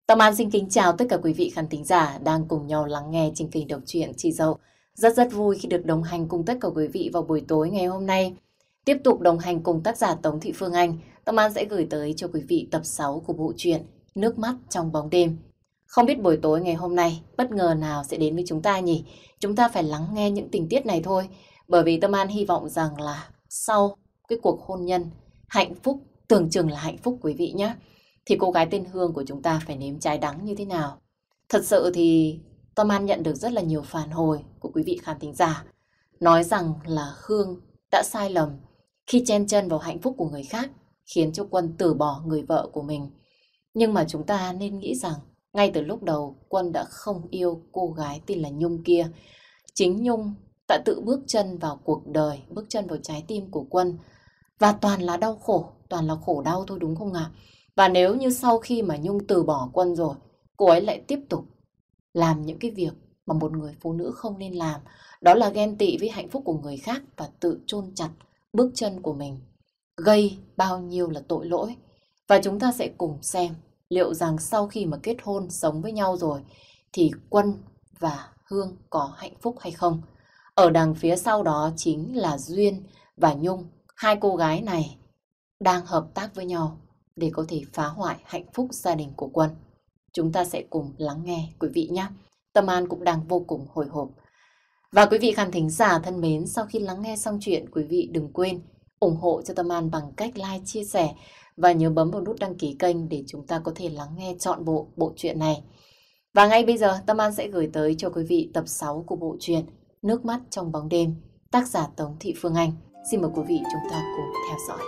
Tâm An xin kính chào tất cả quý vị khán thính giả đang cùng nhau lắng nghe chương trình đọc truyện Chị Dậu. Rất vui khi được đồng hành cùng tất cả quý vị vào buổi tối ngày hôm nay. Tiếp tục đồng hành cùng tác giả Tống Thị Phương Anh, Tâm An sẽ gửi tới cho quý vị tập 6 của bộ truyện Nước mắt trong bóng đêm. Không biết buổi tối ngày hôm nay bất ngờ nào sẽ đến với chúng ta nhỉ? Chúng ta phải lắng nghe những tình tiết này thôi. Bởi vì Tâm An hy vọng rằng là sau cái cuộc hôn nhân hạnh phúc, tưởng chừng là hạnh phúc quý vị nhé, thì cô gái tên Hương của chúng ta phải nếm trái đắng như thế nào. Thật sự thì Tâm An nhận được rất là nhiều phản hồi của quý vị khán thính giả nói rằng là Hương đã sai lầm khi chen chân vào hạnh phúc của người khác, khiến cho Quân từ bỏ người vợ của mình. Nhưng mà chúng ta nên nghĩ rằng ngay từ lúc đầu Quân đã không yêu cô gái tên là Nhung kia. Chính Nhung đã tự bước chân vào cuộc đời, bước chân vào trái tim của Quân. Và toàn là đau khổ, toàn là khổ đau thôi đúng không ạ? Và nếu như sau khi mà Nhung từ bỏ Quân rồi, cô ấy lại tiếp tục làm những cái việc mà một người phụ nữ không nên làm, đó là ghen tị với hạnh phúc của người khác và tự chôn chặt bước chân của mình, gây bao nhiêu là tội lỗi. Và chúng ta sẽ cùng xem liệu rằng sau khi mà kết hôn sống với nhau rồi thì Quân và Hương có hạnh phúc hay không. Ở đằng phía sau đó chính là Duyên và Nhung, hai cô gái này đang hợp tác với nhau để có thể phá hoại hạnh phúc gia đình của Quân. Chúng ta sẽ cùng lắng nghe quý vị nhé. Tâm An cũng đang vô cùng hồi hộp. Và quý vị khán thính giả thân mến, sau khi lắng nghe xong chuyện, quý vị đừng quên ủng hộ cho Tâm An bằng cách like, chia sẻ và nhớ bấm vào nút đăng ký kênh để chúng ta có thể lắng nghe trọn bộ truyện này. Và ngay bây giờ Tâm An sẽ gửi tới cho quý vị tập 6 của bộ truyện Nước mắt trong bóng đêm, tác giả Tống Thị Phương Anh. Xin mời quý vị chúng ta cùng theo dõi.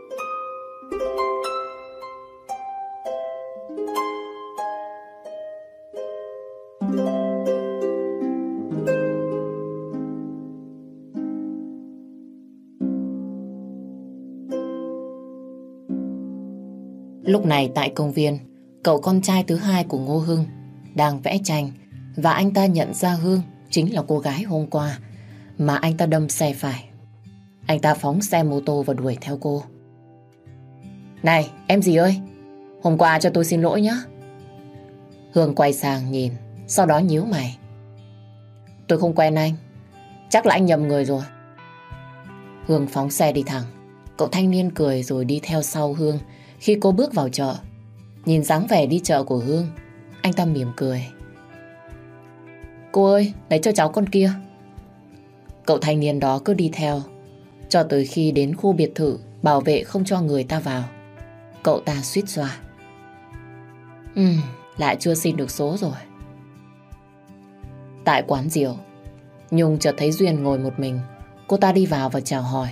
Lúc này tại công viên, cậu con trai thứ hai của Ngô Hưng đang vẽ tranh và anh ta nhận ra Hương chính là cô gái hôm qua mà anh ta đâm xe phải. Anh ta phóng xe mô tô và đuổi theo cô. Này, em gì ơi, hôm qua cho tôi xin lỗi nhé. Hương quay sang nhìn, sau đó nhíu mày. Tôi không quen anh, chắc là anh nhầm người rồi. Hương phóng xe đi thẳng. Cậu thanh niên cười rồi đi theo sau Hương. Khi cô bước vào chợ, nhìn dáng vẻ đi chợ của Hương, anh ta mỉm cười. Cô ơi, lấy cho cháu con kia. Cậu thanh niên đó cứ đi theo cho tới khi đến khu biệt thự bảo vệ không cho người ta vào. Cậu ta suýt xoa. Lại chưa xin được số rồi. Tại quán rượu, Nhung chợt thấy Duyên ngồi một mình. Cô ta đi vào và chào hỏi.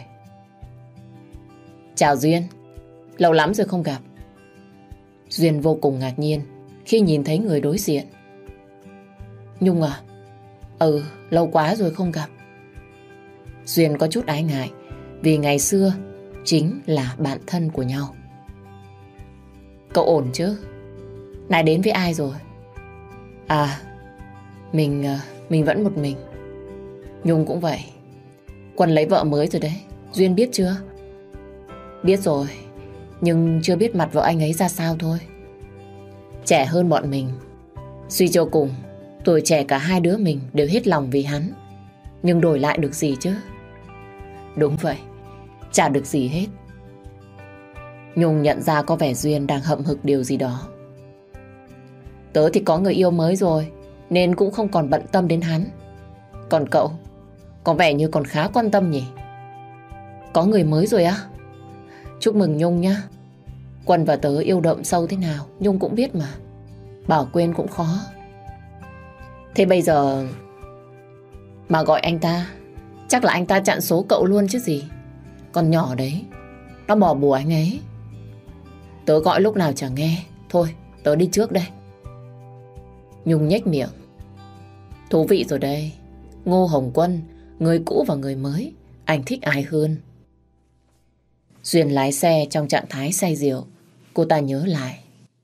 Chào Duyên, lâu lắm rồi không gặp. Duyên vô cùng ngạc nhiên khi nhìn thấy người đối diện. Nhung à? Lâu quá rồi không gặp. Duyên có chút ái ngại vì ngày xưa chính là bạn thân của nhau. Cậu ổn chứ? Này đến với ai rồi? À, mình vẫn một mình. Nhung cũng vậy. Quân lấy vợ mới rồi đấy, Duyên biết chưa? Biết rồi, nhưng chưa biết mặt vợ anh ấy ra sao thôi. Trẻ hơn bọn mình. Suy cho cùng, tuổi trẻ cả hai đứa mình đều hết lòng vì hắn. Nhưng đổi lại được gì chứ? Đúng vậy, chả được gì hết. Nhung nhận ra có vẻ Duyên đang hậm hực điều gì đó. Tớ thì có người yêu mới rồi, nên cũng không còn bận tâm đến hắn. Còn cậu, có vẻ như còn khá quan tâm nhỉ? Có người mới rồi á? Chúc mừng Nhung nhá. Quân và tớ yêu đậm sâu thế nào Nhung cũng biết mà. Bảo quên cũng khó. Thế bây giờ mà gọi anh ta, chắc là anh ta chặn số cậu luôn chứ gì. Con nhỏ đấy, nó bỏ bùa anh ấy. Tớ gọi lúc nào chẳng nghe. Thôi, tớ đi trước đây. Nhung nhếch miệng. Thú vị rồi đây. Ngô Hồng Quân, người cũ và người mới, anh thích ai hơn? Duyên lái xe trong trạng thái say rượu. Cô ta nhớ lại.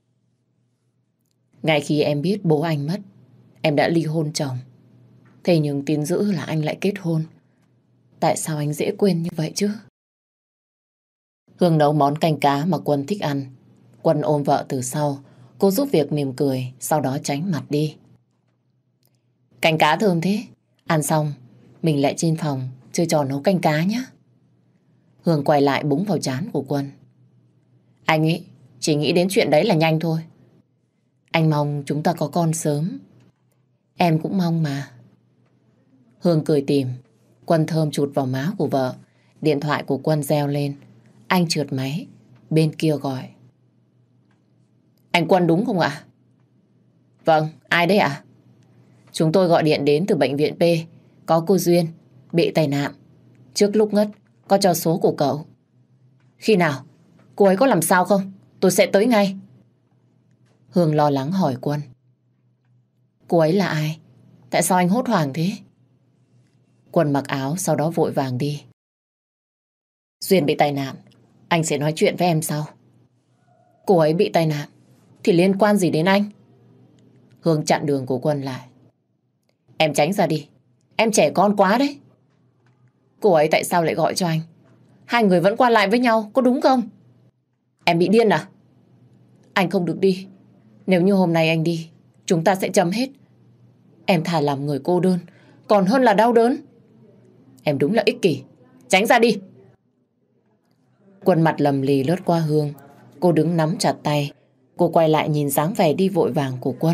Ngay khi em biết bố anh mất, em đã ly hôn chồng. Thế nhưng tin dữ là anh lại kết hôn. Tại sao anh dễ quên như vậy chứ? Hương nấu món canh cá mà Quân thích ăn. Quân ôm vợ từ sau. Cô giúp việc mỉm cười, sau đó tránh mặt đi. Canh cá thơm thế. Ăn xong, mình lại trên phòng chơi trò nấu canh cá nhé. Hương quay lại búng vào trán của Quân. Anh ấy chỉ nghĩ đến chuyện đấy là nhanh thôi. Anh mong chúng ta có con sớm. Em cũng mong mà. Hương cười tỉm. Quân thơm chụt vào má của vợ. Điện thoại của Quân reo lên. Anh trượt máy. Bên kia gọi. Anh Quân đúng không ạ? Vâng, ai đấy ạ? Chúng tôi gọi điện đến từ bệnh viện P. Có cô Duyên bị tai nạn. Trước lúc ngất có cho số của cậu. Khi nào? Cô ấy có làm sao không? Tôi sẽ tới ngay. Hương lo lắng hỏi Quân. Cô ấy là ai? Tại sao anh hốt hoảng thế? Quân mặc áo sau đó vội vàng đi. Duyên bị tai nạn. Anh sẽ nói chuyện với em sau. Cô ấy bị tai nạn thì liên quan gì đến anh? Hương chặn đường của Quân lại. Em tránh ra đi. Em trẻ con quá đấy. Cô ấy tại sao lại gọi cho anh? Hai người vẫn qua lại với nhau, có đúng không? Em bị điên à? Anh không được đi. Nếu như hôm nay anh đi, chúng ta sẽ chấm hết. Em thà làm người cô đơn, còn hơn là đau đớn. Em đúng là ích kỷ. Tránh ra đi. Quân mặt lầm lì lướt qua Hương. Cô đứng nắm chặt tay. Cô quay lại nhìn dáng vẻ đi vội vàng của Quân.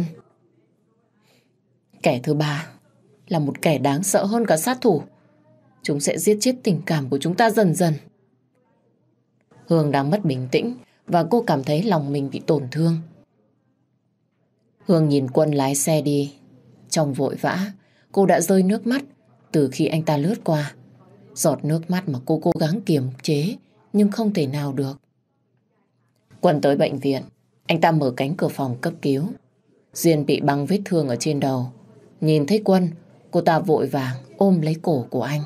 Kẻ thứ ba là một kẻ đáng sợ hơn cả sát thủ. Chúng sẽ giết chết tình cảm của chúng ta dần dần. Hương đang mất bình tĩnh và cô cảm thấy lòng mình bị tổn thương. Hương nhìn Quân lái xe đi. Trong vội vã, cô đã rơi nước mắt từ khi anh ta lướt qua. Giọt nước mắt mà cô cố gắng kiềm chế nhưng không thể nào được. Quân tới bệnh viện. Anh ta mở cánh cửa phòng cấp cứu. Duyên bị băng vết thương ở trên đầu. Nhìn thấy Quân, cô ta vội vàng ôm lấy cổ của anh.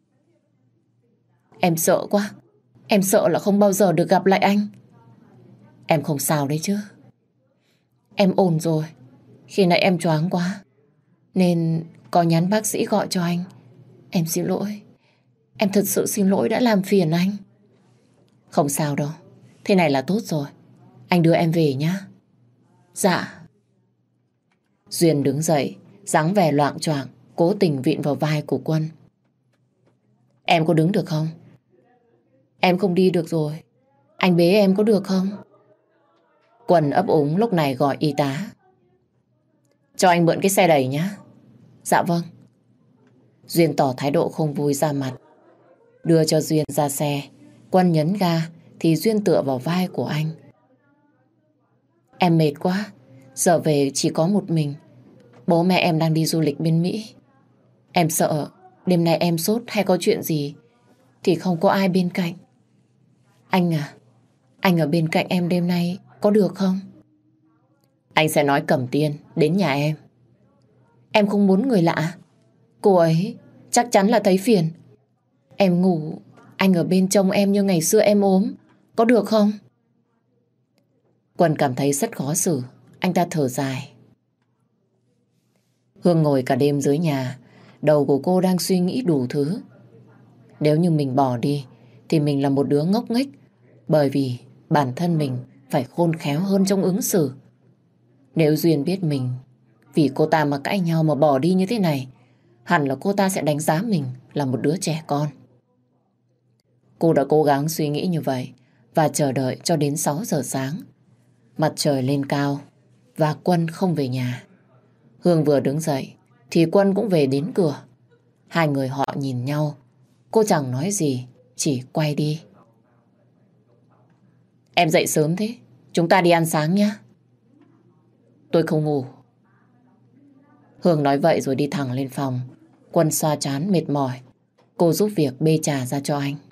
Em sợ quá. Em sợ là không bao giờ được gặp lại anh. Em không sao đấy chứ? Em ổn rồi. Khi nãy em choáng quá nên có nhắn bác sĩ gọi cho anh. Em xin lỗi. Em thật sự xin lỗi đã làm phiền anh. Không sao đâu. Thế này là tốt rồi. Anh đưa em về nhá. Dạ. Duyên đứng dậy, dáng vẻ loạng choạng, cố tình vịn vào vai của Quân. Em có đứng được không? Em không đi được rồi. Anh bế em có được không? Quân ấp úng lúc này gọi y tá. Cho anh mượn cái xe đẩy nhá. Dạ vâng. Duyên tỏ thái độ không vui ra mặt. Đưa cho Duyên ra xe. Quân nhấn ga thì Duyên tựa vào vai của anh. Em mệt quá. Giờ về chỉ có một mình. Bố mẹ em đang đi du lịch bên Mỹ. Em sợ đêm nay em sốt hay có chuyện gì thì không có ai bên cạnh. Anh à, anh ở bên cạnh em đêm nay có được không? Anh sẽ nói Cẩm Tiên đến nhà em. Em không muốn người lạ. Cô ấy chắc chắn là thấy phiền. Em ngủ, anh ở bên trông em như ngày xưa em ốm. Có được không? Quân cảm thấy rất khó xử. Anh ta thở dài. Hương ngồi cả đêm dưới nhà. Đầu của cô đang suy nghĩ đủ thứ. Nếu như mình bỏ đi thì mình là một đứa ngốc nghếch. Bởi vì bản thân mình phải khôn khéo hơn trong ứng xử. Nếu Duyên biết mình vì cô ta mà cãi nhau mà bỏ đi như thế này, hẳn là cô ta sẽ đánh giá mình là một đứa trẻ con. Cô đã cố gắng suy nghĩ như vậy và chờ đợi cho đến 6 giờ sáng. Mặt trời lên cao và Quân không về nhà. Hương vừa đứng dậy thì Quân cũng về đến cửa. Hai người họ nhìn nhau. Cô chẳng nói gì, chỉ quay đi. Em dậy sớm thế, chúng ta đi ăn sáng nhé. Tôi không ngủ. Hương nói vậy rồi đi thẳng lên phòng. Quân xoa trán mệt mỏi. Cô giúp việc bê trà ra cho anh.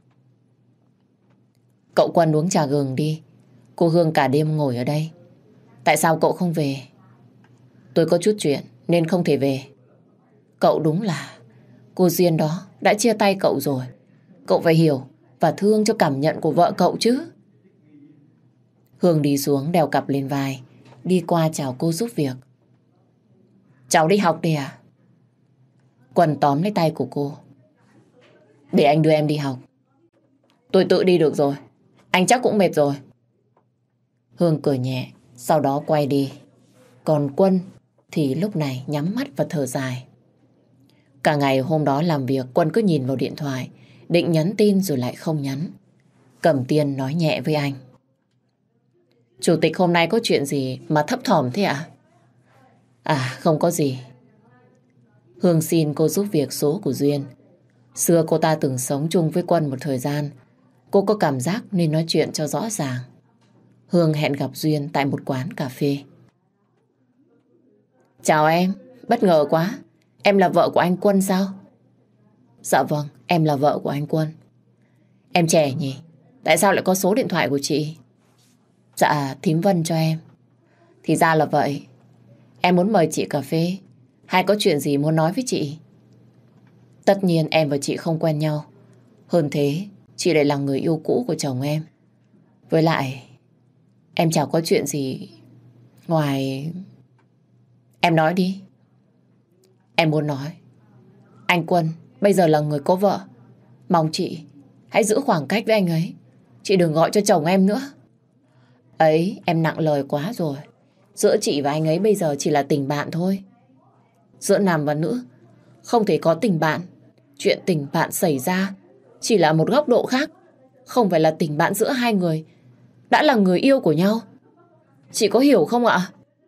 Cậu Quân uống trà gừng đi. Cô Hương cả đêm ngồi ở đây. Tại sao cậu không về? Tôi có chút chuyện nên không thể về. Cậu đúng là cô Duyên đó đã chia tay cậu rồi. Cậu phải hiểu và thương cho cảm nhận của vợ cậu chứ. Hương đi xuống đeo cặp lên vai, đi qua chào cô giúp việc. Cháu đi học đi à? Quân tóm lấy tay của cô. Để anh đưa em đi học. Tôi tự đi được rồi. Anh chắc cũng mệt rồi. Hương cười nhẹ, Sau đó quay đi. Còn Quân thì lúc này nhắm mắt và thở dài. Cả ngày hôm đó làm việc, Quân cứ nhìn vào điện thoại, định nhắn tin rồi lại không nhắn. Cẩm Tiên nói nhẹ với anh. Chủ tịch hôm nay có chuyện gì mà thấp thỏm thế ạ? À, không có gì. Hương xin cô giúp việc số của Duyên. Xưa cô ta từng sống chung với Quân một thời gian. Cô có cảm giác nên nói chuyện cho rõ ràng. Hương hẹn gặp Duyên tại một quán cà phê. Chào em, bất ngờ quá. Em là vợ của anh Quân sao? Dạ vâng, em là vợ của anh Quân. Em trẻ nhỉ? Tại sao lại có số điện thoại của chị? Dạ, thím Vân cho em. Thì ra là vậy. Em muốn mời chị cà phê. Hay có chuyện gì muốn nói với chị? Tất nhiên em và chị không quen nhau. Hơn thế, chị lại là người yêu cũ của chồng em. Với lại, em chẳng có chuyện gì ngoài... Em nói đi. Em muốn nói, anh Quân bây giờ là người có vợ. Mong chị hãy giữ khoảng cách với anh ấy. Chị đừng gọi cho chồng em nữa. Ấy, em nặng lời quá rồi. Giữa chị và anh ấy bây giờ chỉ là tình bạn thôi. Giữa nam và nữ không thể có tình bạn. Chuyện tình bạn xảy ra chỉ là một góc độ khác. Không phải là tình bạn giữa hai người đã là người yêu của nhau. Chị có hiểu không ạ?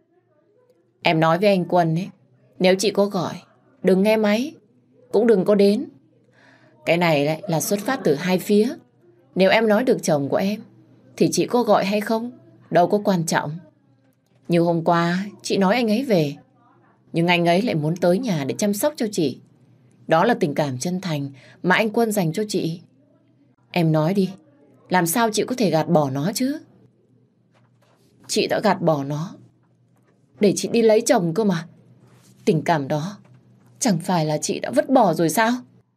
Em nói với anh Quân ấy, nếu chị có gọi, đừng nghe máy, cũng đừng có đến. Cái này lại là xuất phát từ hai phía. Nếu em nói được chồng của em thì chị có gọi hay không đâu có quan trọng. Như hôm qua chị nói anh ấy về, nhưng anh ấy lại muốn tới nhà để chăm sóc cho chị. Đó là tình cảm chân thành mà anh Quân dành cho chị. Em nói đi, làm sao chị có thể gạt bỏ nó chứ? Chị đã gạt bỏ nó để chị đi lấy chồng cơ mà. Tình cảm đó chẳng phải là chị đã vứt bỏ rồi sao?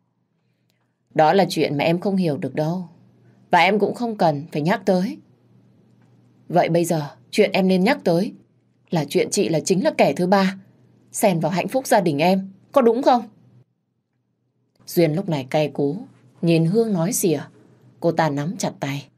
Đó là chuyện mà em không hiểu được đâu. Và em cũng không cần phải nhắc tới. Vậy bây giờ chuyện em nên nhắc tới là chuyện chị là chính là kẻ thứ ba xen vào hạnh phúc gia đình em. Có đúng không? Duyên lúc này cay cú nhìn Hương nói xỉa. Cô ta nắm chặt tay.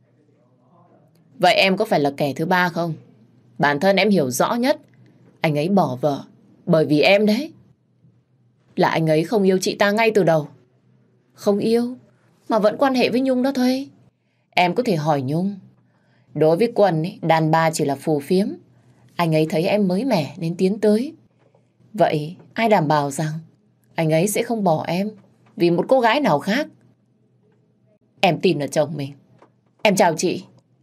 Vậy em có phải là kẻ thứ ba không? Bản thân em hiểu rõ nhất. Anh ấy bỏ vợ bởi vì em đấy. Là anh ấy không yêu chị ta ngay từ đầu. Không yêu mà vẫn quan hệ với Nhung đó thôi. Em có thể hỏi Nhung. Đối với Quân ấy, đàn bà chỉ là phù phiếm. Anh ấy thấy em mới mẻ nên tiến tới. Vậy ai đảm bảo rằng anh ấy sẽ không bỏ em vì một cô gái nào khác? Em tin ở chồng mình. Em chào chị.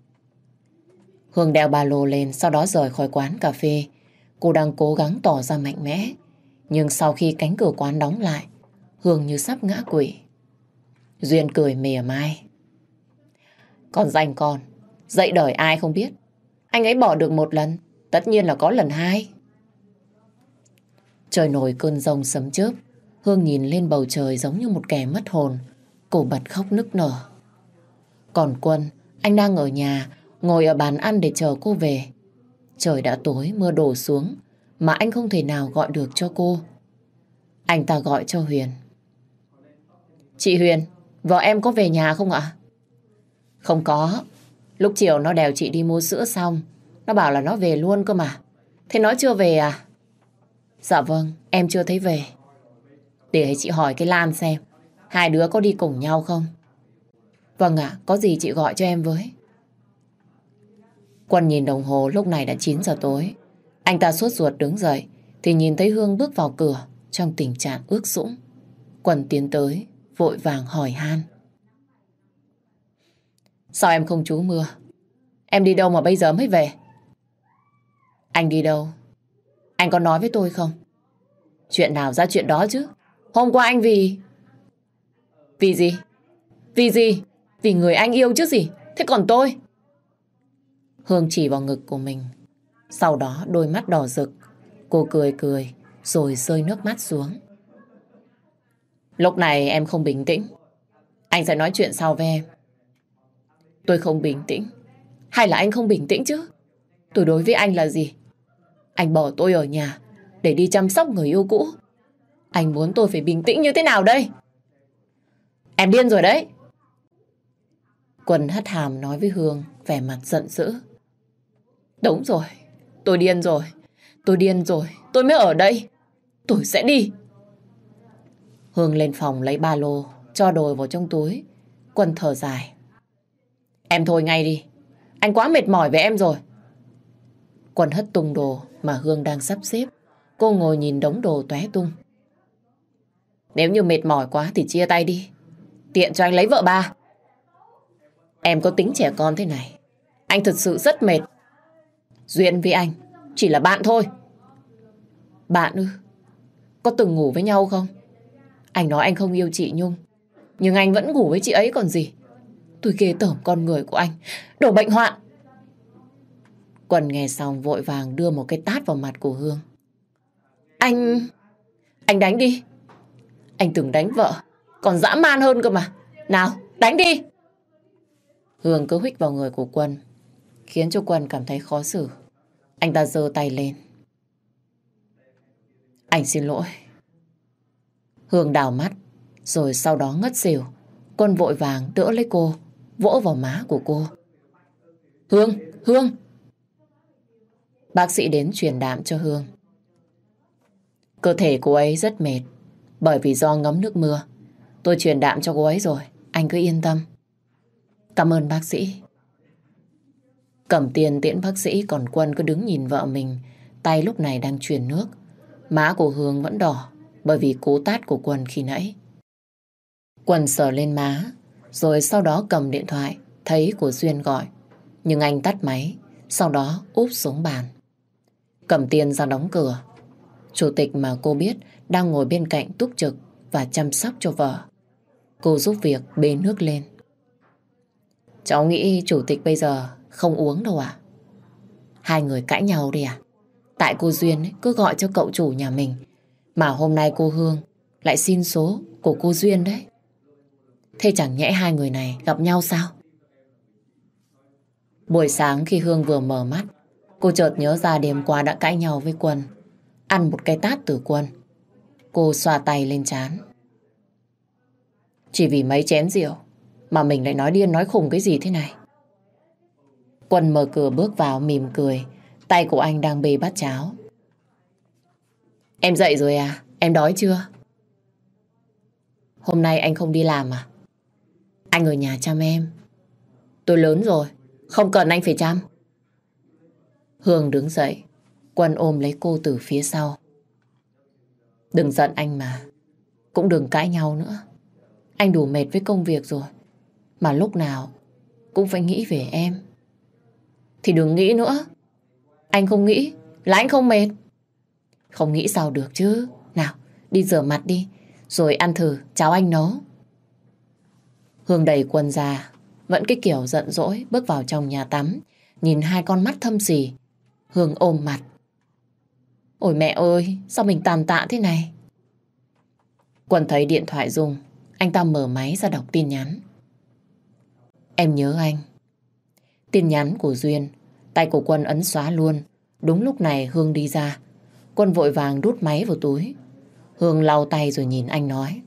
Hương đeo ba lô lên, sau đó rời khỏi quán cà phê. Cô đang cố gắng tỏ ra mạnh mẽ. Nhưng sau khi cánh cửa quán đóng lại, Hương như sắp ngã quỵ. Duyên cười mỉa mai. Con danh con, dạy đời ai không biết. Anh ấy bỏ được một lần, tất nhiên là có lần hai. Trời nổi cơn giông sấm chớp. Hương nhìn lên bầu trời giống như một kẻ mất hồn. Cô bật khóc nức nở. Còn Quân, anh đang ở nhà, ngồi ở bàn ăn để chờ cô về. Trời đã tối, mưa đổ xuống, mà anh không thể nào gọi được cho cô. Anh ta gọi cho Huyền. Chị Huyền, vợ em có về nhà không ạ? Không có. Lúc chiều nó đèo chị đi mua sữa xong, nó bảo là nó về luôn cơ mà. Thế nó chưa về à? Dạ vâng, em chưa thấy về. Để chị hỏi cái Lan xem, hai đứa có đi cùng nhau không? Vâng ạ, có gì chị gọi cho em với. Quân nhìn đồng hồ lúc này đã 9 giờ tối. Anh ta sốt ruột đứng dậy thì nhìn thấy Hương bước vào cửa trong tình trạng ướt sũng. Quân tiến tới, vội vàng hỏi han. Sao em không trú mưa? Em đi đâu mà bây giờ mới về? Anh đi đâu? Anh có nói với tôi không? Chuyện nào ra chuyện đó chứ? Hôm qua anh vì... Vì gì? Vì gì? Vì người anh yêu chứ gì? Thế còn tôi? Hương chỉ vào ngực của mình. Sau đó đôi mắt đỏ rực. Cô cười cười rồi rơi nước mắt xuống. Lúc này em không bình tĩnh. Anh sẽ nói chuyện sau với em. Tôi không bình tĩnh. Hay là anh không bình tĩnh chứ? Tôi đối với anh là gì? Anh bỏ tôi ở nhà để đi chăm sóc người yêu cũ. Anh muốn tôi phải bình tĩnh như thế nào đây? Em điên rồi đấy. Quân hất hàm nói với Hương vẻ mặt giận dữ. Đúng rồi, tôi điên rồi. Tôi điên rồi, tôi mới ở đây. Tôi sẽ đi. Hương lên phòng lấy ba lô, cho đồ vào trong túi. Quân thở dài. Em thôi ngay đi. Anh quá mệt mỏi với em rồi. Quân hất tung đồ mà Hương đang sắp xếp. Cô ngồi nhìn đống đồ tóe tung. Nếu như mệt mỏi quá thì chia tay đi. Tiện cho anh lấy vợ ba. Em có tính trẻ con thế này. Anh thật sự rất mệt. Duyên với anh chỉ là bạn thôi. Bạn ư? Có từng ngủ với nhau không? Anh nói anh không yêu chị Nhung, nhưng anh vẫn ngủ với chị ấy còn gì. Tôi ghê tởm con người của anh. Đồ bệnh hoạn. Quân nghe xong vội vàng đưa một cái tát vào mặt của Hương. Anh đánh đi. Anh từng đánh vợ, còn dã man hơn cơ mà. Nào, đánh đi. Hương cứ huých vào người của Quân, khiến cho Quân cảm thấy khó xử. Anh ta giơ tay lên. Anh xin lỗi. Hương đảo mắt, rồi sau đó ngất xỉu. Quân vội vàng đỡ lấy cô, vỗ vào má của cô. Hương, Hương. Bác sĩ đến truyền đạm cho Hương. Cơ thể cô ấy rất mệt, bởi vì do ngấm nước mưa. Tôi truyền đạm cho cô ấy rồi, anh cứ yên tâm. Cảm ơn bác sĩ. Cầm tiền tiễn bác sĩ, còn Quân cứ đứng nhìn vợ mình, tay lúc này đang truyền nước. Má của Hương vẫn đỏ, bởi vì cú tát của Quân khi nãy. Quân sờ lên má, rồi sau đó cầm điện thoại, thấy của Duyên gọi. Nhưng anh tắt máy, sau đó úp xuống bàn. Cầm tiền ra đóng cửa. Chủ tịch mà cô biết đang ngồi bên cạnh túc trực và chăm sóc cho vợ. Cô giúp việc bê nước lên. Cháu nghĩ chủ tịch bây giờ không uống đâu à? Hai người cãi nhau đi à? Tại cô Duyên ấy, cứ gọi cho cậu chủ nhà mình. Mà hôm nay cô Hương lại xin số của cô Duyên đấy. Thế chẳng nhẽ hai người này gặp nhau sao? Buổi sáng khi Hương vừa mở mắt, cô chợt nhớ ra đêm qua đã cãi nhau với Quân. Ăn một cái tát từ Quân. Cô xoa tay lên trán. Chỉ vì mấy chén rượu mà mình lại nói điên nói khùng cái gì thế này? Quân mở cửa bước vào mỉm cười. Tay của anh đang bê bát cháo. Em dậy rồi à? Em đói chưa? Hôm nay anh không đi làm à? Anh ở nhà chăm em. Tôi lớn rồi, không cần anh phải chăm. Hương đứng dậy. Quân ôm lấy cô từ phía sau. Đừng giận anh mà. Cũng đừng cãi nhau nữa. Anh đủ mệt với công việc rồi, mà lúc nào cũng phải nghĩ về em. Thì đừng nghĩ nữa. Anh không nghĩ là anh không mệt. Không nghĩ sao được chứ. Nào, đi rửa mặt đi, rồi ăn thử cháo anh nấu. Hương đẩy Quân ra, vẫn cái kiểu giận dỗi, bước vào trong nhà tắm, nhìn hai con mắt thâm sỉ. Hương ôm mặt. Ôi mẹ ơi, sao mình tàn tạ thế này? Quân thấy điện thoại rung, anh ta mở máy ra đọc tin nhắn. Em nhớ anh. Tin nhắn của Duyên. Tay của Quân ấn xóa luôn. Đúng lúc này Hương đi ra. Quân vội vàng đút máy vào túi. Hương lau tay rồi nhìn anh nói.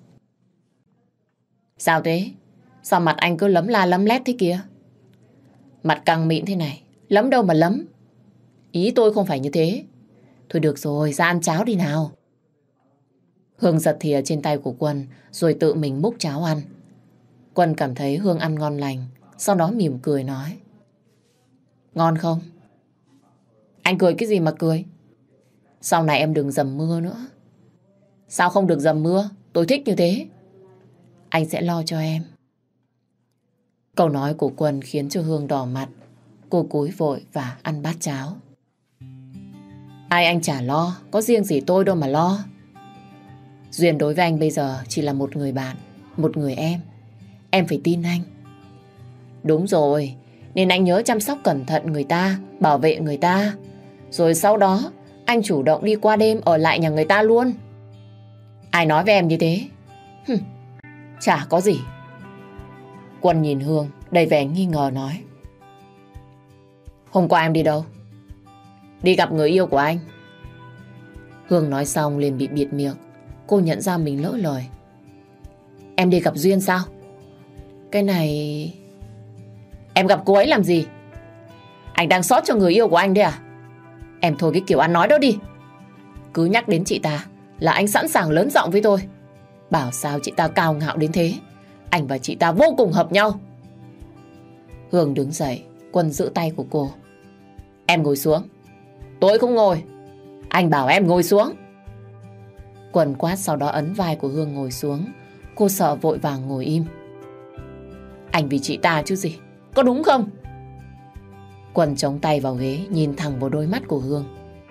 Sao thế? Sao mặt anh cứ lấm la lấm lét thế kia? Mặt căng mịn thế này, lấm đâu mà lấm. Ý tôi không phải như thế. Thôi được rồi, ra ăn cháo đi nào. Hương giật thìa trên tay của Quân, rồi tự mình múc cháo ăn. Quân cảm thấy Hương ăn ngon lành, sau đó mỉm cười nói. Ngon không? Anh cười cái gì mà cười? Sau này em đừng dầm mưa nữa. Sao không được dầm mưa? Tôi thích như thế. Anh sẽ lo cho em. Câu nói của Quân khiến cho Hương đỏ mặt. Cô cúi vội và ăn bát cháo. Ai anh chả lo, có riêng gì tôi đâu mà lo. Duyên đối với anh bây giờ chỉ là một người bạn, một người em. Em phải tin anh. Đúng rồi, nên anh nhớ chăm sóc cẩn thận người ta, bảo vệ người ta. Rồi sau đó anh chủ động đi qua đêm ở lại nhà người ta luôn. Ai nói với em như thế? Chả có gì. Quân nhìn Hương đầy vẻ nghi ngờ nói. Hôm qua em đi đâu? Đi gặp người yêu của anh. Hương nói xong liền bị bịt miệng. Cô nhận ra mình lỡ lời. Em đi gặp Duyên sao? Cái này... Em gặp cô ấy làm gì? Anh đang xót cho người yêu của anh đấy à? Em thôi cái kiểu ăn nói đó đi. Cứ nhắc đến chị ta là anh sẵn sàng lớn giọng với tôi. Bảo sao chị ta cao ngạo đến thế. Anh và chị ta vô cùng hợp nhau. Hương đứng dậy, Quân giữ tay của cô. Em ngồi xuống. Tôi không ngồi. Anh bảo em ngồi xuống. Quân quát sau đó ấn vai của Hương ngồi xuống. Cô sợ vội vàng ngồi im. Anh vì chị ta chứ gì, có đúng không? Quân chống tay vào ghế, nhìn thẳng vào đôi mắt của Hương.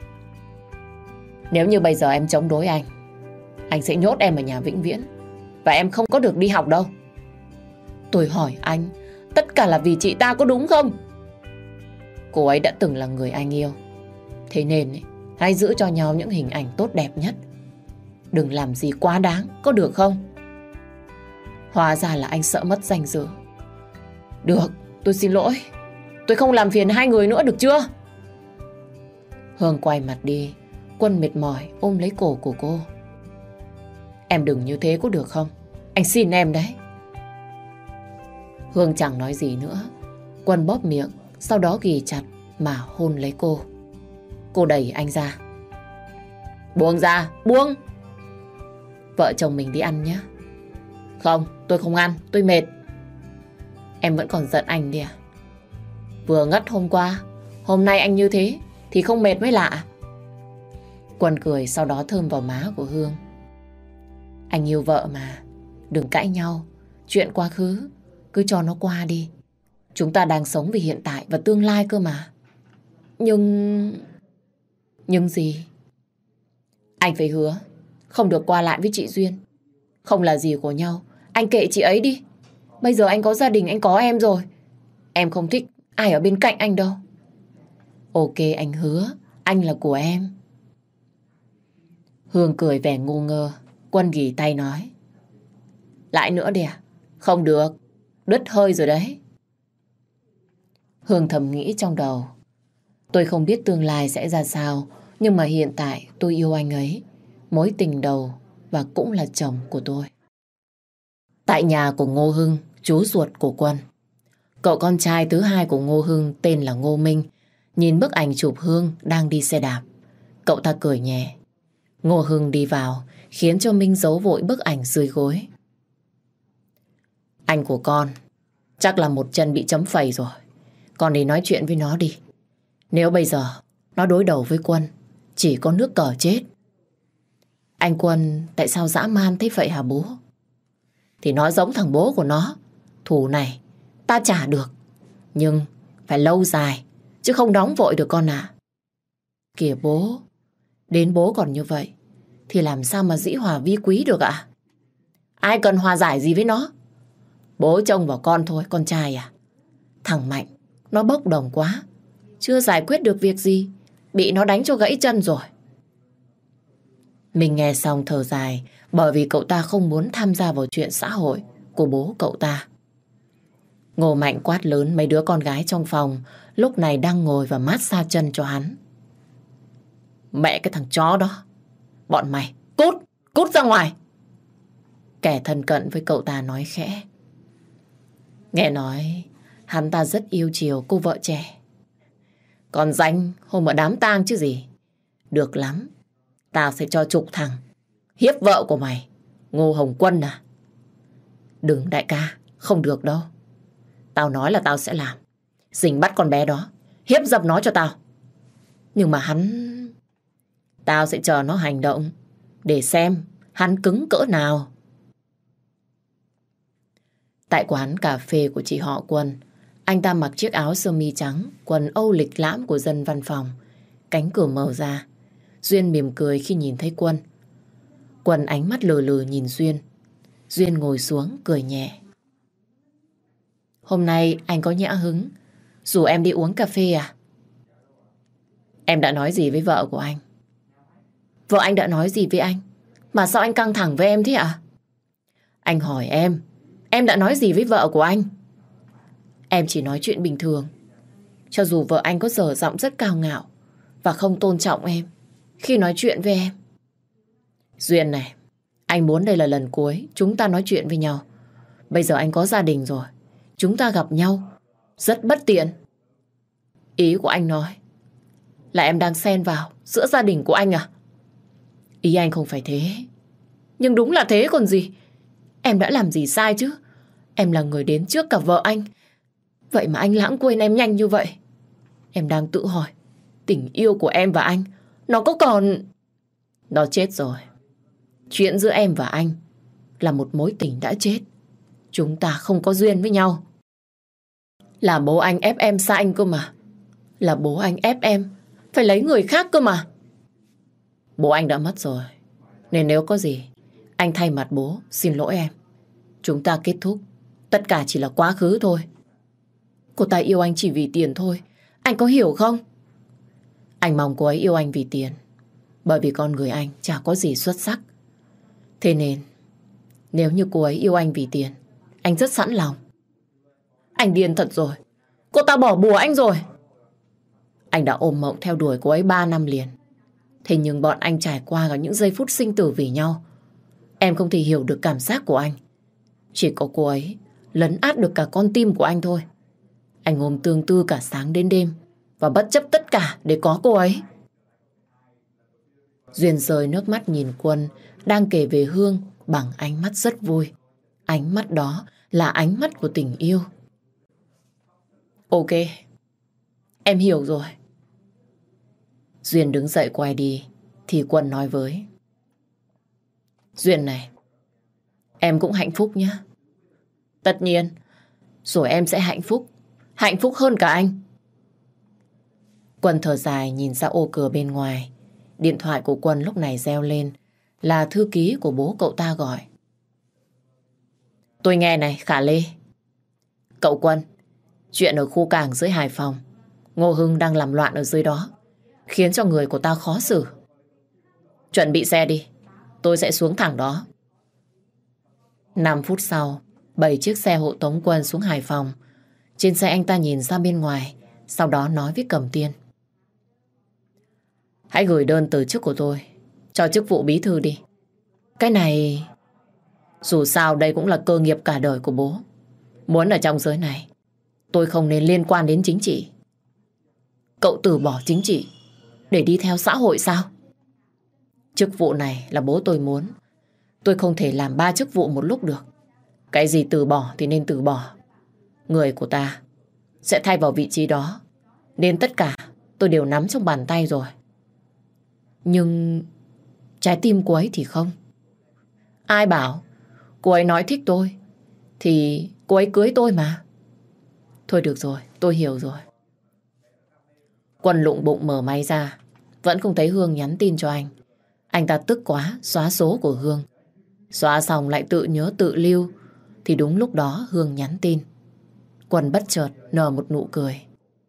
Nếu như bây giờ em chống đối anh sẽ nhốt em ở nhà vĩnh viễn. Và em không có được đi học đâu. Tôi hỏi anh, tất cả là vì chị ta có đúng không? Cô ấy đã từng là người anh yêu. Thế nên hãy giữ cho nhau những hình ảnh tốt đẹp nhất. Đừng làm gì quá đáng, có được không? Hóa ra là anh sợ mất danh dự. Được, tôi xin lỗi. Tôi không làm phiền hai người nữa được chưa? Hương quay mặt đi. Quân mệt mỏi ôm lấy cổ của cô. Em đừng như thế có được không? Anh xin em đấy. Hương chẳng nói gì nữa. Quân bóp miệng, sau đó ghì chặt mà hôn lấy cô. Cô đẩy anh ra. Buông ra, buông. Vợ chồng mình đi ăn nhé. Không, tôi không ăn, tôi mệt. Em vẫn còn giận anh đi à? Vừa ngất hôm qua, hôm nay anh như thế thì không mệt mới lạ. Quân cười sau đó thơm vào má của Hương. Anh yêu vợ mà, đừng cãi nhau. Chuyện quá khứ cứ cho nó qua đi. Chúng ta đang sống vì hiện tại và tương lai cơ mà. Nhưng gì? Anh phải hứa không được qua lại với chị Duyên. Không là gì của nhau, anh kệ chị ấy đi. Bây giờ anh có gia đình, anh có em rồi. Em không thích ai ở bên cạnh anh đâu. Ok, anh hứa, anh là của em. Hương cười vẻ ngu ngơ. Quân ghì tay nói. Lại nữa đi à? Không được, đứt hơi rồi đấy. Hương thầm nghĩ trong đầu. Tôi không biết tương lai sẽ ra sao, nhưng mà hiện tại tôi yêu anh ấy. Mối tình đầu và cũng là chồng của tôi. Tại nhà của Ngô Hưng, chú ruột của Quân. Cậu con trai thứ hai của Ngô Hưng tên là Ngô Minh. Nhìn bức ảnh chụp Hương đang đi xe đạp, cậu ta cười nhẹ. Ngô Hưng đi vào khiến cho Minh giấu vội bức ảnh dưới gối. Anh của con chắc là một chân bị chấm phẩy rồi. Con đi nói chuyện với nó đi. Nếu bây giờ nó đối đầu với Quân, chỉ có nước cờ chết. Anh Quân tại sao dã man thế vậy hả bố? Thì nó giống thằng bố của nó. Thù này ta trả được, nhưng phải lâu dài, chứ không đóng vội được con à. Kìa bố, đến bố còn như vậy thì làm sao mà dĩ hòa vi quý được ạ? Ai cần hòa giải gì với nó? Bố trông vào con thôi, con trai à. Thằng Mạnh nó bốc đồng quá, chưa giải quyết được việc gì, bị nó đánh cho gãy chân rồi. Mình nghe xong thở dài, bởi vì cậu ta không muốn tham gia vào chuyện xã hội của bố cậu ta. Ngô Mạnh quát lớn mấy đứa con gái trong phòng, lúc này đang ngồi và mát-xa chân cho hắn. Mẹ cái thằng chó đó, bọn mày cút ra ngoài. Kẻ thân cận với cậu ta nói khẽ. Nghe nói hắn ta rất yêu chiều cô vợ trẻ. Còn danh hôm ở đám tang chứ gì. Được lắm, tao sẽ cho chục thằng hiếp vợ của mày, Ngô Hồng Quân à. Đừng đại ca, không được đâu. Tao nói là tao sẽ làm. Dình bắt con bé đó, hiếp dập nó cho tao. Nhưng mà tao sẽ chờ nó hành động để xem hắn cứng cỡ nào. Tại quán cà phê của chị họ Quân, anh ta mặc chiếc áo sơ mi trắng, quần âu lịch lãm của dân văn phòng. Cánh cửa mở ra, Duyên mỉm cười khi nhìn thấy Quân. Quân ánh mắt lờ lờ nhìn Duyên. Duyên ngồi xuống cười nhẹ. Hôm nay anh có nhã hứng, rủ em đi uống cà phê à? Em đã nói gì với vợ của anh? Vợ anh đã nói gì với anh? Mà sao anh căng thẳng với em thế ạ? Anh hỏi em đã nói gì với vợ của anh? Em chỉ nói chuyện bình thường. Cho dù vợ anh có dở giọng rất cao ngạo và không tôn trọng em khi nói chuyện với em. Duyên này, anh muốn đây là lần cuối chúng ta nói chuyện với nhau. Bây giờ anh có gia đình rồi, chúng ta gặp nhau rất bất tiện. Ý của anh nói là em đang xen vào giữa gia đình của anh à? Ý anh không phải thế. Nhưng đúng là thế còn gì. Em đã làm gì sai chứ? Em là người đến trước cả vợ anh. Vậy mà anh lãng quên em nhanh như vậy. Em đang tự hỏi, tình yêu của em và anh, nó có còn... Nó chết rồi. Chuyện giữa em và anh là một mối tình đã chết. Chúng ta không có duyên với nhau. Là bố anh ép em xa anh cơ mà. Là bố anh ép em phải lấy người khác cơ mà. Bố anh đã mất rồi, nên nếu có gì, anh thay mặt bố xin lỗi em. Chúng ta kết thúc. Tất cả chỉ là quá khứ thôi. Cô ta yêu anh chỉ vì tiền thôi. Anh có hiểu không? Anh mong cô ấy yêu anh vì tiền, bởi vì con người anh chả có gì xuất sắc. Thế nên nếu như cô ấy yêu anh vì tiền, anh rất sẵn lòng. Anh điên thật rồi. Cô ta bỏ bùa anh rồi. Anh đã ôm mộng theo đuổi cô ấy 3 năm liền. Thế nhưng bọn anh trải qua cả những giây phút sinh tử vì nhau. Em không thể hiểu được cảm giác của anh. Chỉ có cô ấy lấn át được cả con tim của anh thôi. Anh ôm tương tư cả sáng đến đêm và bất chấp tất cả để có cô ấy. Duyên rơi nước mắt nhìn Quân đang kể về Hương bằng ánh mắt rất vui. Ánh mắt đó là ánh mắt của tình yêu. Ok, em hiểu rồi. Duyên đứng dậy quay đi thì Quân nói với: Duyên này, em cũng hạnh phúc nhé. Tất nhiên, rồi em sẽ hạnh phúc hơn cả anh. Quân thở dài nhìn ra ô cửa bên ngoài. Điện thoại của Quân lúc này reo lên, là thư ký của bố cậu ta gọi. Tôi nghe này, Khả Lê. Cậu Quân, chuyện ở khu cảng dưới Hải Phòng, Ngô Hưng đang làm loạn ở dưới đó, khiến cho người của ta khó xử. Chuẩn bị xe đi, tôi sẽ xuống thẳng đó. 5 phút sau, 7 chiếc xe hộ tống Quân xuống Hải Phòng. Trên xe anh ta nhìn ra bên ngoài, sau đó nói với Cẩm Tiên: Hãy gửi đơn từ chức của tôi cho chức vụ bí thư đi. Cái này, dù sao đây cũng là cơ nghiệp cả đời của bố. Muốn ở trong giới này, tôi không nên liên quan đến chính trị. Cậu từ bỏ chính trị để đi theo xã hội sao? Chức vụ này là bố tôi muốn. Tôi không thể làm 3 chức vụ một lúc được. Cái gì từ bỏ thì nên từ bỏ. Người của ta sẽ thay vào vị trí đó, nên tất cả tôi đều nắm trong bàn tay rồi. Nhưng trái tim cô ấy thì không. Ai bảo? Cô ấy nói thích tôi thì cô ấy cưới tôi mà. Thôi được rồi, tôi hiểu rồi. Quân lụng bụng mở máy ra, vẫn không thấy Hương nhắn tin cho anh. Anh ta tức quá, xóa số của Hương. Xóa xong lại tự nhớ tự lưu, thì đúng lúc đó Hương nhắn tin. Quân bất chợt nở một nụ cười.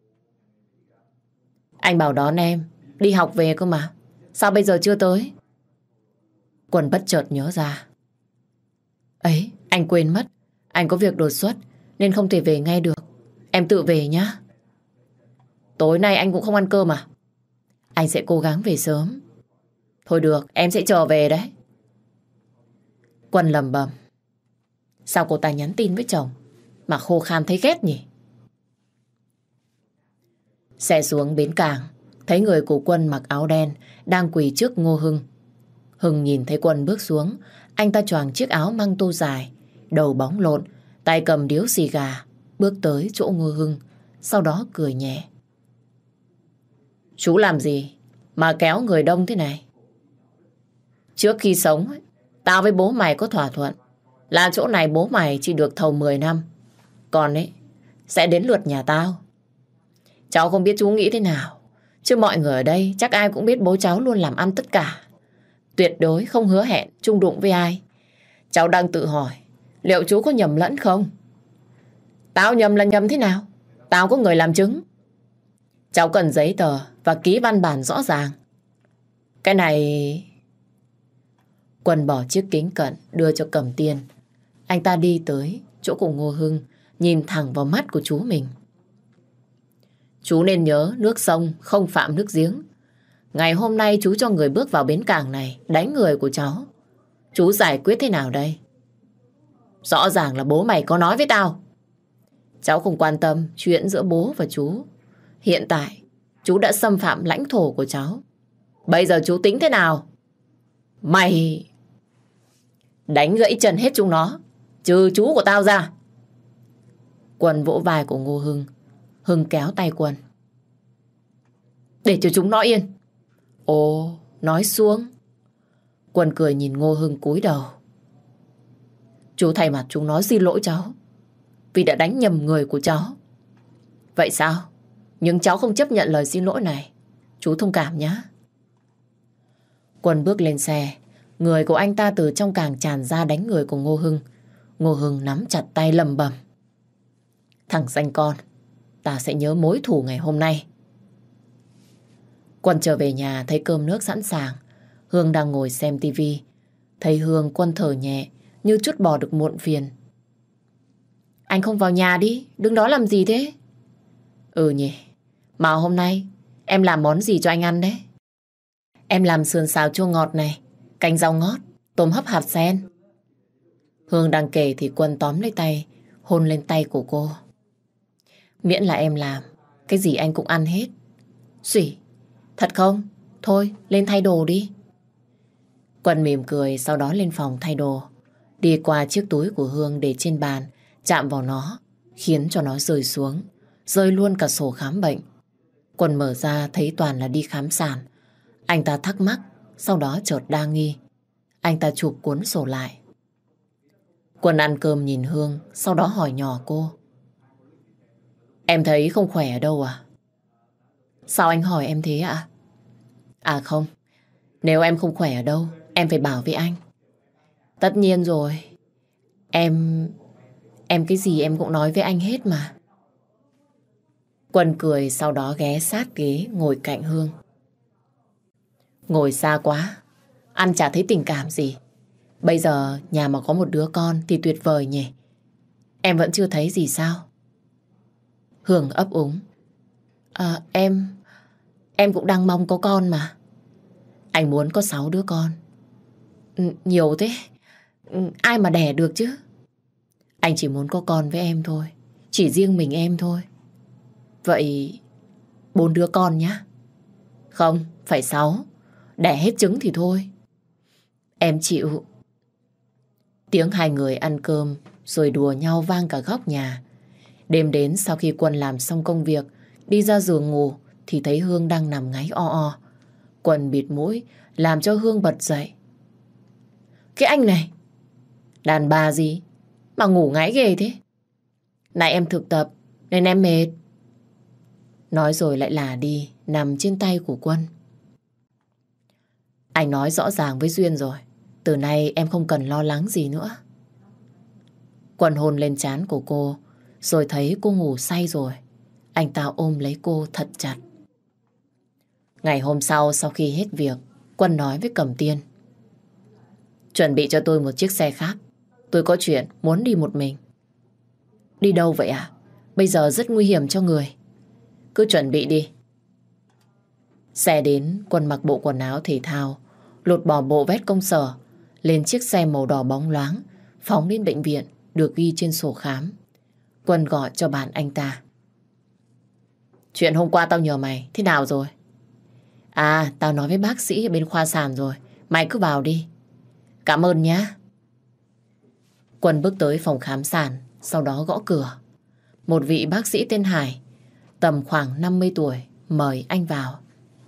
Anh bảo đón em đi học về cơ mà, sao bây giờ chưa tới? Quân bất chợt nhớ ra. Ấy, anh quên mất, anh có việc đột xuất nên không thể về ngay được. Em tự về nhá. Tối nay anh cũng không ăn cơm à? Anh sẽ cố gắng về sớm. Thôi được, em sẽ trở về đấy. Quân lẩm bẩm. Sao cô ta nhắn tin với chồng mà khô khan thấy ghét nhỉ? Xe xuống bến cảng, thấy người của Quân mặc áo đen đang quỳ trước Ngô Hưng. Hưng nhìn thấy Quân bước xuống, anh ta choàng chiếc áo măng tô dài, đầu bóng lộn, tay cầm điếu xì gà, bước tới chỗ Ngô Hưng, sau đó cười nhẹ. Chú làm gì mà kéo người đông thế này? Trước khi sống, tao với bố mày có thỏa thuận là chỗ này bố mày chỉ được thầu 10 năm. Còn ấy, sẽ đến lượt nhà tao. Cháu không biết chú nghĩ thế nào, chứ mọi người ở đây chắc ai cũng biết bố cháu luôn làm ăn tất cả. Tuyệt đối không hứa hẹn chung đụng với ai. Cháu đang tự hỏi liệu chú có nhầm lẫn không? Tao nhầm là nhầm thế nào? Tao có người làm chứng. Cháu cần giấy tờ và ký văn bản rõ ràng. Cái này... Quân bỏ chiếc kính cận đưa cho Cẩm Tiên. Anh ta đi tới chỗ của Ngô Hưng, nhìn thẳng vào mắt của chú mình. Chú nên nhớ nước sông không phạm nước giếng. Ngày hôm nay chú cho người bước vào bến cảng này đánh người của cháu. Chú giải quyết thế nào đây? Rõ ràng là bố mày có nói với tao. Cháu không quan tâm chuyện giữa bố và chú. Hiện tại, chú đã xâm phạm lãnh thổ của cháu. Bây giờ chú tính thế nào? Mày đánh gãy chân hết chúng nó, trừ chú của tao ra. Quân vỗ vai của Ngô Hưng. Hưng kéo tay Quân. Để cho chúng nó yên. Ồ, nói xuống. Quân cười nhìn Ngô Hưng cúi đầu. Chú thay mặt chúng nó xin lỗi cháu vì đã đánh nhầm người của cháu. Vậy sao? Nhưng cháu không chấp nhận lời xin lỗi này. Chú thông cảm nhé. Quân bước lên xe. Người của anh ta từ trong càng tràn ra đánh người của Ngô Hưng. Ngô Hưng nắm chặt tay lầm bầm. Thằng danh con, ta sẽ nhớ mối thù ngày hôm nay. Quân trở về nhà thấy cơm nước sẵn sàng. Hương đang ngồi xem tivi. Thấy Hương, Quân thở nhẹ như trút bỏ được muộn phiền. Anh không vào nhà đi, đứng đó làm gì thế? Ừ nhỉ, mà hôm nay em làm món gì cho anh ăn đấy? Em làm sườn xào chua ngọt này, canh rau ngót, tôm hấp hạt sen. Hương đang kể thì Quân tóm lấy tay, hôn lên tay của cô. Miễn là em làm, cái gì anh cũng ăn hết. Xủy, thật không? Thôi, lên thay đồ đi. Quân mỉm cười, sau đó lên phòng thay đồ. Đi qua chiếc túi của Hương để trên bàn, chạm vào nó, khiến cho nó rơi xuống, rơi luôn cả sổ khám bệnh. Quân mở ra thấy toàn là đi khám sản. Anh ta thắc mắc, sau đó chợt đa nghi. Anh ta chụp cuốn sổ lại. Quân ăn cơm nhìn Hương, sau đó hỏi nhỏ cô. Em thấy không khỏe ở đâu à? Sao anh hỏi em thế ạ? À không, nếu em không khỏe ở đâu, em phải bảo với anh. Tất nhiên rồi. Em cái gì em cũng nói với anh hết mà. Quân cười, sau đó ghé sát ghế ngồi cạnh Hương. Ngồi xa quá, ăn chả thấy tình cảm gì. Bây giờ nhà mà có một đứa con thì tuyệt vời nhỉ. Em vẫn chưa thấy gì sao? Hương ấp úng. Em cũng đang mong có con mà. Anh muốn có 6 đứa con. Nhiều thế. Ai mà đẻ được chứ. Anh chỉ muốn có con với em thôi. Chỉ riêng mình em thôi. Vậy 4 đứa con nhá. Không, phải 6. Đẻ hết trứng thì thôi. Em chịu. Tiếng hai người ăn cơm rồi đùa nhau vang cả góc nhà. Đêm đến sau khi Quân làm xong công việc, đi ra giường ngủ thì thấy Hương đang nằm ngáy o o. Quân bịt mũi làm cho Hương bật dậy. Cái anh này, đàn bà gì mà ngủ ngáy ghê thế? Này em thực tập nên em mệt. Nói rồi lại lả đi, nằm trên tay của Quân. Anh nói rõ ràng với Duyên rồi. Từ nay em không cần lo lắng gì nữa. Quân hôn lên trán của cô, rồi thấy cô ngủ say rồi. Anh ta ôm lấy cô thật chặt. Ngày hôm sau khi hết việc, Quân nói với Cẩm Tiên. Chuẩn bị cho tôi một chiếc xe khác. Tôi có chuyện muốn đi một mình. Đi đâu vậy à? Bây giờ rất nguy hiểm cho người. Cứ chuẩn bị đi. Xe đến, Quân mặc bộ quần áo thể thao, lột bỏ bộ vest công sở, lên chiếc xe màu đỏ bóng loáng, phóng đến bệnh viện được ghi trên sổ khám. Quân gọi cho bạn anh ta. Chuyện hôm qua tao nhờ mày, thế nào rồi? À, tao nói với bác sĩ bên khoa sản rồi. Mày cứ vào đi. Cảm ơn nhá. Quân bước tới phòng khám sản, sau đó gõ cửa. Một vị bác sĩ tên Hải, tầm khoảng 50 tuổi, mời anh vào.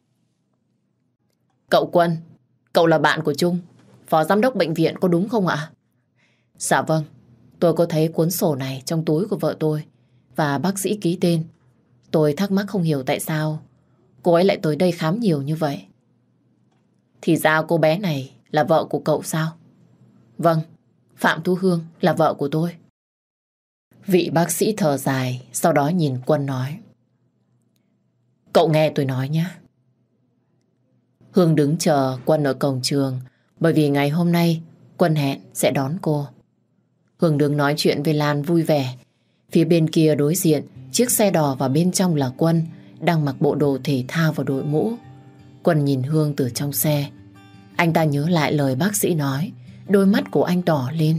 Cậu Quân, cậu là bạn của Trung, phó giám đốc bệnh viện có đúng không ạ? Dạ vâng, tôi có thấy cuốn sổ này trong túi của vợ tôi và bác sĩ ký tên. Tôi thắc mắc không hiểu tại sao cô ấy lại tới đây khám nhiều như vậy. Thì ra cô bé này là vợ của cậu sao? Vâng, Phạm Thu Hương là vợ của tôi. Vị bác sĩ thở dài, sau đó nhìn Quân nói. Cậu nghe tôi nói nhé. Hương đứng chờ Quân ở cổng trường, bởi vì ngày hôm nay Quân hẹn sẽ đón cô. Hương đứng nói chuyện với Lan vui vẻ. Phía bên kia đối diện, chiếc xe đỏ và bên trong là Quân, đang mặc bộ đồ thể thao và đội mũ. Quân nhìn Hương từ trong xe. Anh ta nhớ lại lời bác sĩ nói, đôi mắt của anh đỏ lên.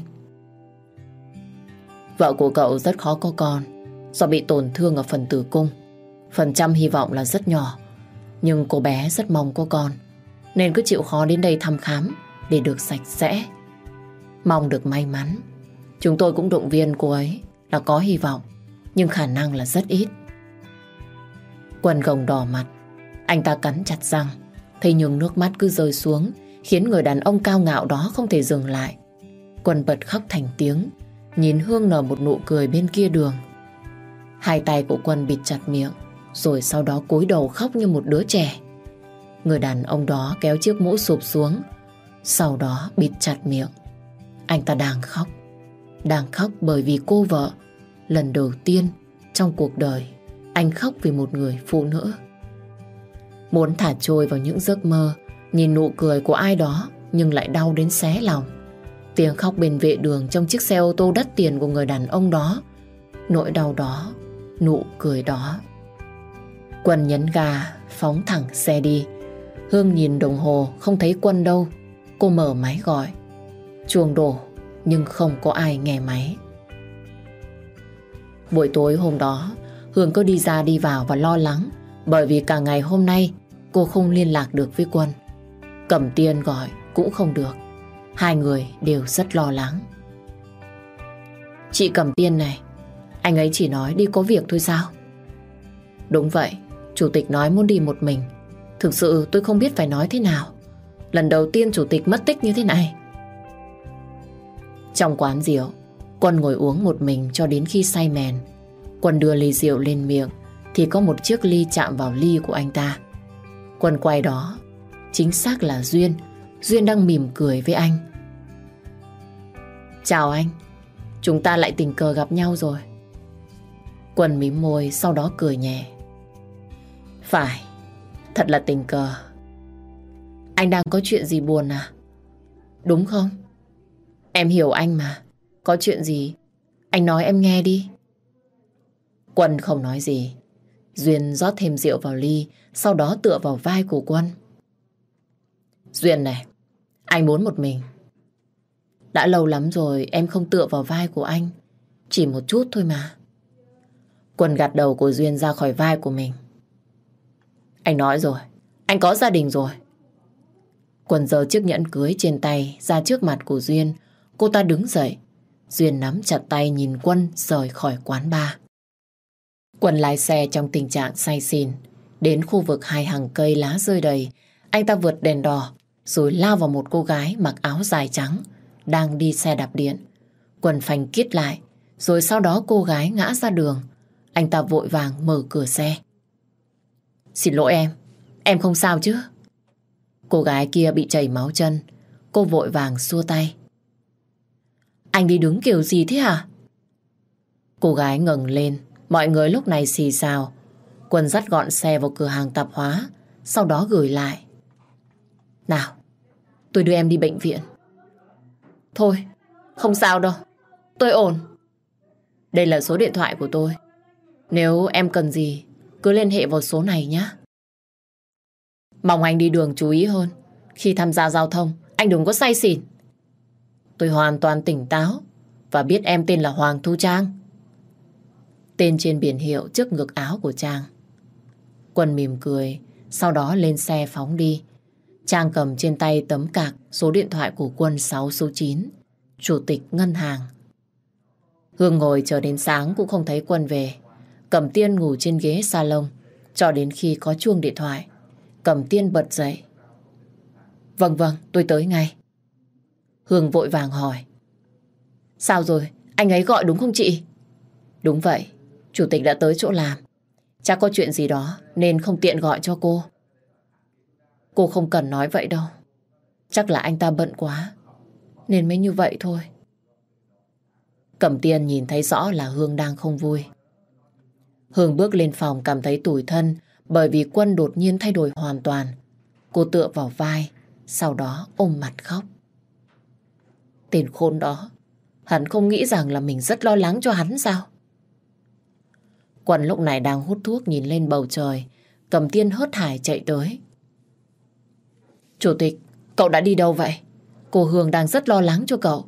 Vợ của cậu rất khó có con, do bị tổn thương ở phần tử cung. Phần trăm hy vọng là rất nhỏ, nhưng cô bé rất mong có con, nên cứ chịu khó đến đây thăm khám để được sạch sẽ. Mong được may mắn. Chúng tôi cũng động viên cô ấy là có hy vọng, nhưng khả năng là rất ít. Quân gồng đỏ mặt, anh ta cắn chặt răng, thế nhưng nước mắt cứ rơi xuống, khiến người đàn ông cao ngạo đó không thể dừng lại. Quân bật khóc thành tiếng, nhìn Hương nở một nụ cười bên kia đường. Hai tay của Quân bịt chặt miệng, rồi sau đó cúi đầu khóc như một đứa trẻ. Người đàn ông đó kéo chiếc mũ sụp xuống, sau đó bịt chặt miệng. Anh ta đang khóc bởi vì cô vợ. Lần đầu tiên trong cuộc đời anh khóc vì một người phụ nữ. Muốn thả trôi vào những giấc mơ, nhìn nụ cười của ai đó, nhưng lại đau đến xé lòng. Tiếng khóc bên vệ đường trong chiếc xe ô tô đắt tiền của người đàn ông đó, nỗi đau đó, nụ cười đó. Quân nhấn ga, phóng thẳng xe đi. Hương nhìn đồng hồ không thấy Quân đâu. Cô mở máy gọi. Chuông đổ nhưng không có ai nghe máy. Buổi tối hôm đó, Hương cứ đi ra đi vào và lo lắng, bởi vì cả ngày hôm nay cô không liên lạc được với Quân. Cẩm Tiên gọi cũng không được. Hai người đều rất lo lắng. Chị Cẩm Tiên này, anh ấy chỉ nói đi có việc thôi sao? Đúng vậy, chủ tịch nói muốn đi một mình. Thực sự tôi không biết phải nói thế nào. Lần đầu tiên chủ tịch mất tích như thế này. Trong quán rượu, Quân ngồi uống một mình cho đến khi say mềm. Quân đưa ly rượu lên miệng thì có một chiếc ly chạm vào ly của anh ta. Quân quay đó, chính xác là Duyên. Duyên đang mỉm cười với anh. Chào anh, chúng ta lại tình cờ gặp nhau rồi. Quân mím môi, sau đó cười nhẹ. Phải, thật là tình cờ. Anh đang có chuyện gì buồn à? Đúng không? Em hiểu anh mà. Có chuyện gì? Anh nói em nghe đi. Quân không nói gì. Duyên rót thêm rượu vào ly, sau đó tựa vào vai của Quân. Duyên này, anh muốn một mình. Đã lâu lắm rồi em không tựa vào vai của anh. Chỉ một chút thôi mà. Quân gạt đầu của Duyên ra khỏi vai của mình. Anh nói rồi, anh có gia đình rồi. Quân giơ chiếc nhẫn cưới trên tay ra trước mặt của Duyên. Cô ta đứng dậy. Duyên nắm chặt tay nhìn Quân rời khỏi quán bar. Quân lái xe trong tình trạng say xỉn. Đến khu vực hai hàng cây lá rơi đầy, anh ta vượt đèn đỏ rồi lao vào một cô gái mặc áo dài trắng đang đi xe đạp điện. Quân phanh kít lại, rồi sau đó cô gái ngã ra đường. Anh ta vội vàng mở cửa xe. Xin lỗi em không sao chứ? Cô gái kia bị chảy máu chân. Cô vội vàng xua tay. Anh đi đứng kiểu gì thế hả? Cô gái ngẩng lên. Mọi người lúc này xì xào. Quân dắt gọn xe vào cửa hàng tạp hóa, sau đó gửi lại. Nào, tôi đưa em đi bệnh viện. Thôi, không sao đâu, tôi ổn. Đây là số điện thoại của tôi. Nếu em cần gì, cứ liên hệ vào số này nhé. Mong anh đi đường chú ý hơn. Khi tham gia giao thông, anh đừng có say xỉn. Tôi hoàn toàn tỉnh táo và biết em tên là Hoàng Thu Trang. Tên trên biển hiệu trước ngực áo của Trang. Quân mỉm cười, sau đó lên xe phóng đi. Trang cầm trên tay tấm cạc số điện thoại của Quân 6 số 9, chủ tịch ngân hàng. Hương ngồi chờ đến sáng cũng không thấy Quân về. Cẩm Tiên ngủ trên ghế salon cho đến khi có chuông điện thoại. Cẩm Tiên bật dậy. Vâng, tôi tới ngay. Hương vội vàng hỏi. Sao rồi, anh ấy gọi đúng không chị? Đúng vậy, chủ tịch đã tới chỗ làm. Chắc có chuyện gì đó nên không tiện gọi cho cô. Cô không cần nói vậy đâu. Chắc là anh ta bận quá nên mới như vậy thôi. Cẩm Tiên nhìn thấy rõ là Hương đang không vui. Hương bước lên phòng cảm thấy tủi thân bởi vì Quân đột nhiên thay đổi hoàn toàn. Cô tựa vào vai, sau đó ôm mặt khóc. Tên khốn đó, hắn không nghĩ rằng là mình rất lo lắng cho hắn sao? Quân lúc này đang hút thuốc nhìn lên bầu trời. Cẩm Tiên hớt hải chạy tới. Chủ tịch, cậu đã đi đâu vậy? Cô Hương đang rất lo lắng cho cậu.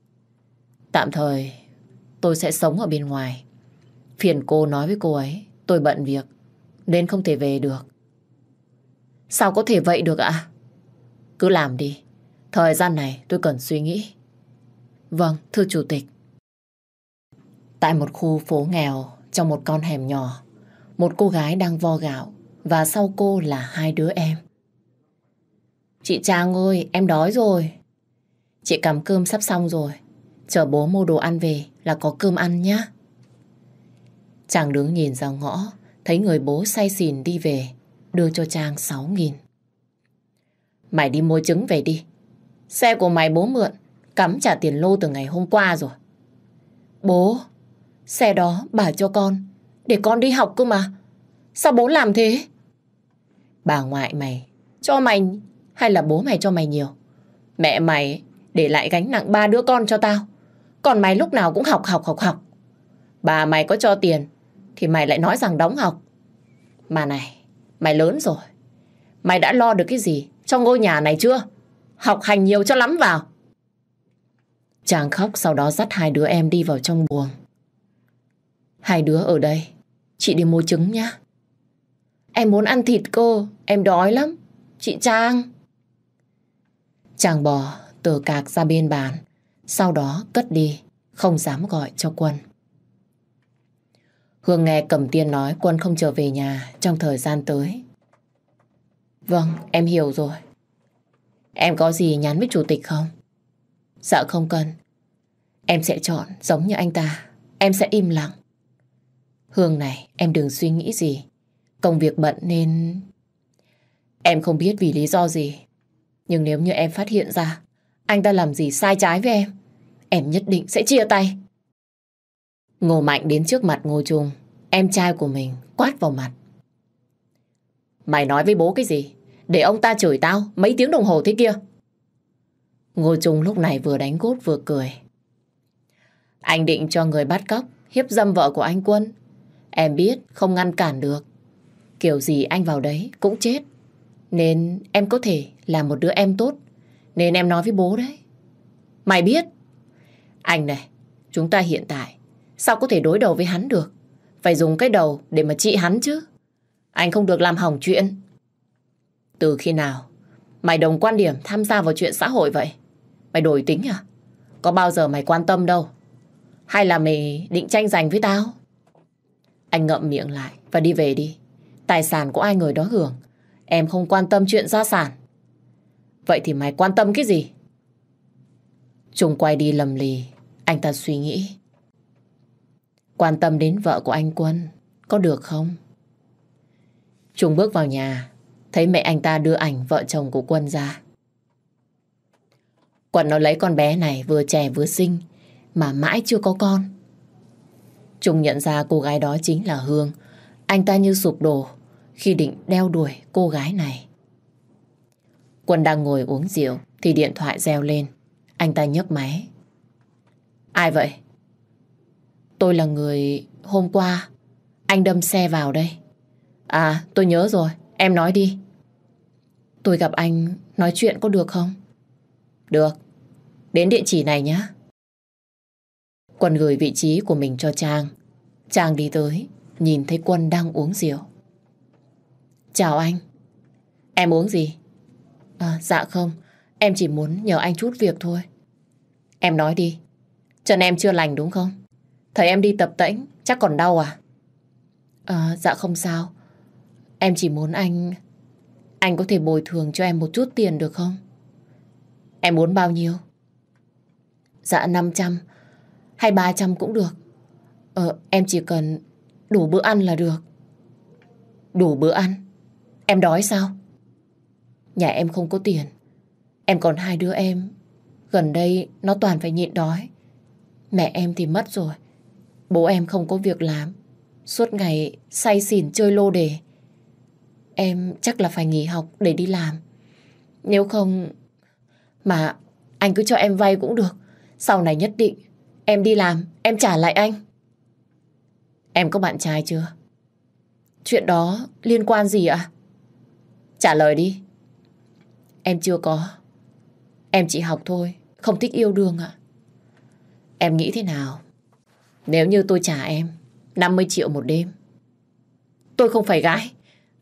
Tạm thời tôi sẽ sống ở bên ngoài. Phiền cô nói với cô ấy tôi bận việc. nên không thể về được. Sao có thể vậy được ạ? Cứ làm đi. Thời gian này tôi cần suy nghĩ. Vâng, thưa chủ tịch. Tại một khu phố nghèo, trong một con hẻm nhỏ, một cô gái đang vo gạo và sau cô là hai đứa em. Chị Trang ơi, em đói rồi. Chị cắm cơm sắp xong rồi. Chờ bố mua đồ ăn về là có cơm ăn nhé. Trang đứng nhìn ra ngõ, thấy người bố say xỉn đi về, đưa cho Trang 6.000. Mày đi mua trứng về đi. Xe của mày bố mượn, cắm trả tiền lô từ ngày hôm qua rồi. Bố, xe đó bà cho con, để con đi học cơ mà. Sao bố làm thế? Bà ngoại mày cho mày hay là bố mày cho mày nhiều? Mẹ mày để lại gánh nặng 3 đứa con cho tao. Còn mày lúc nào cũng học. Bà mày có cho tiền thì mày lại nói rằng đóng học. Mà này, mày lớn rồi. Mày đã lo được cái gì trong ngôi nhà này chưa? Học hành nhiều cho lắm vào. Trang khóc, sau đó dắt hai đứa em đi vào trong buồng. Hai đứa ở đây, chị đi mua trứng nhá. Em muốn ăn thịt cô, em đói lắm. Chị Trang. Trang bò tờ cạc ra bên bàn, sau đó cất đi, không dám gọi cho Quân. Hương nghe Cẩm Tiên nói Quân không trở về nhà trong thời gian tới. Vâng, em hiểu rồi. Em có gì nhắn với chủ tịch không? Dạ không cần. Em sẽ chọn giống như anh ta. Em sẽ im lặng. Hương này, em đừng suy nghĩ gì. Công việc bận nên... Em không biết vì lý do gì. Nhưng nếu như em phát hiện ra anh ta làm gì sai trái với em nhất định sẽ chia tay. Ngô Mạnh đến trước mặt Ngô Trung, em trai của mình, quát vào mặt. Mày nói với bố cái gì? Để ông ta chửi tao mấy tiếng đồng hồ thế kia. Ngô Trung lúc này vừa đánh gốt vừa cười. Anh định cho người bắt cóc, hiếp dâm vợ của anh Quân. Em biết không ngăn cản được. Kiểu gì anh vào đấy cũng chết. Nên em có thể là một đứa em tốt. Nên em nói với bố đấy. Mày biết. Anh này, chúng ta hiện tại sao có thể đối đầu với hắn được? Phải dùng cái đầu để mà trị hắn chứ. Anh không được làm hỏng chuyện. Từ khi nào mày đồng quan điểm tham gia vào chuyện xã hội vậy? Mày đổi tính à? Có bao giờ mày quan tâm đâu? Hay là mày định tranh giành với tao? Anh ngậm miệng lại và đi về đi. Tài sản của ai người đó hưởng. Em không quan tâm chuyện gia sản. Vậy thì mày quan tâm cái gì? Trung quay đi lầm lì. Anh ta suy nghĩ. Quan tâm đến vợ của anh Quân có được không? Trung bước vào nhà, thấy mẹ anh ta đưa ảnh vợ chồng của Quân ra. Quân nó lấy con bé này vừa trẻ vừa xinh mà mãi chưa có con. Trung nhận ra cô gái đó chính là Hương. Anh ta như sụp đổ khi định đeo đuổi cô gái này. Quân đang ngồi uống rượu thì điện thoại reo lên. Anh ta nhấc máy. Ai vậy? Tôi là người hôm qua anh đâm xe vào đây. À, tôi nhớ rồi, em nói đi. Tôi gặp anh nói chuyện có được không? Được, đến địa chỉ này nhé. Quân gửi vị trí của mình cho Trang. Trang đi tới, nhìn thấy Quân đang uống rượu. Chào anh. Em uống gì? Dạ không, em chỉ muốn nhờ anh chút việc thôi. Em nói đi. Chân em chưa lành đúng không? Thấy em đi tập tễnh, chắc còn đau à? Dạ không sao. Em chỉ muốn anh có thể bồi thường cho em một chút tiền được không? Em muốn bao nhiêu? Dạ 500 hay 300 cũng được. Em chỉ cần đủ bữa ăn là được. Đủ bữa ăn? Em đói sao? Nhà em không có tiền. Em còn hai đứa em. Gần đây nó toàn phải nhịn đói. Mẹ em thì mất rồi. Bố em không có việc làm. Suốt ngày say xỉn chơi lô đề. Em chắc là phải nghỉ học để đi làm. Nếu không... Mà anh cứ cho em vay cũng được. Sau này nhất định em đi làm, em trả lại anh. Em có bạn trai chưa? Chuyện đó liên quan gì ạ? Trả lời đi. Em chưa có. Em chỉ học thôi, không thích yêu đương ạ. Em nghĩ thế nào nếu như tôi trả em 50 triệu một đêm? Tôi không phải gái,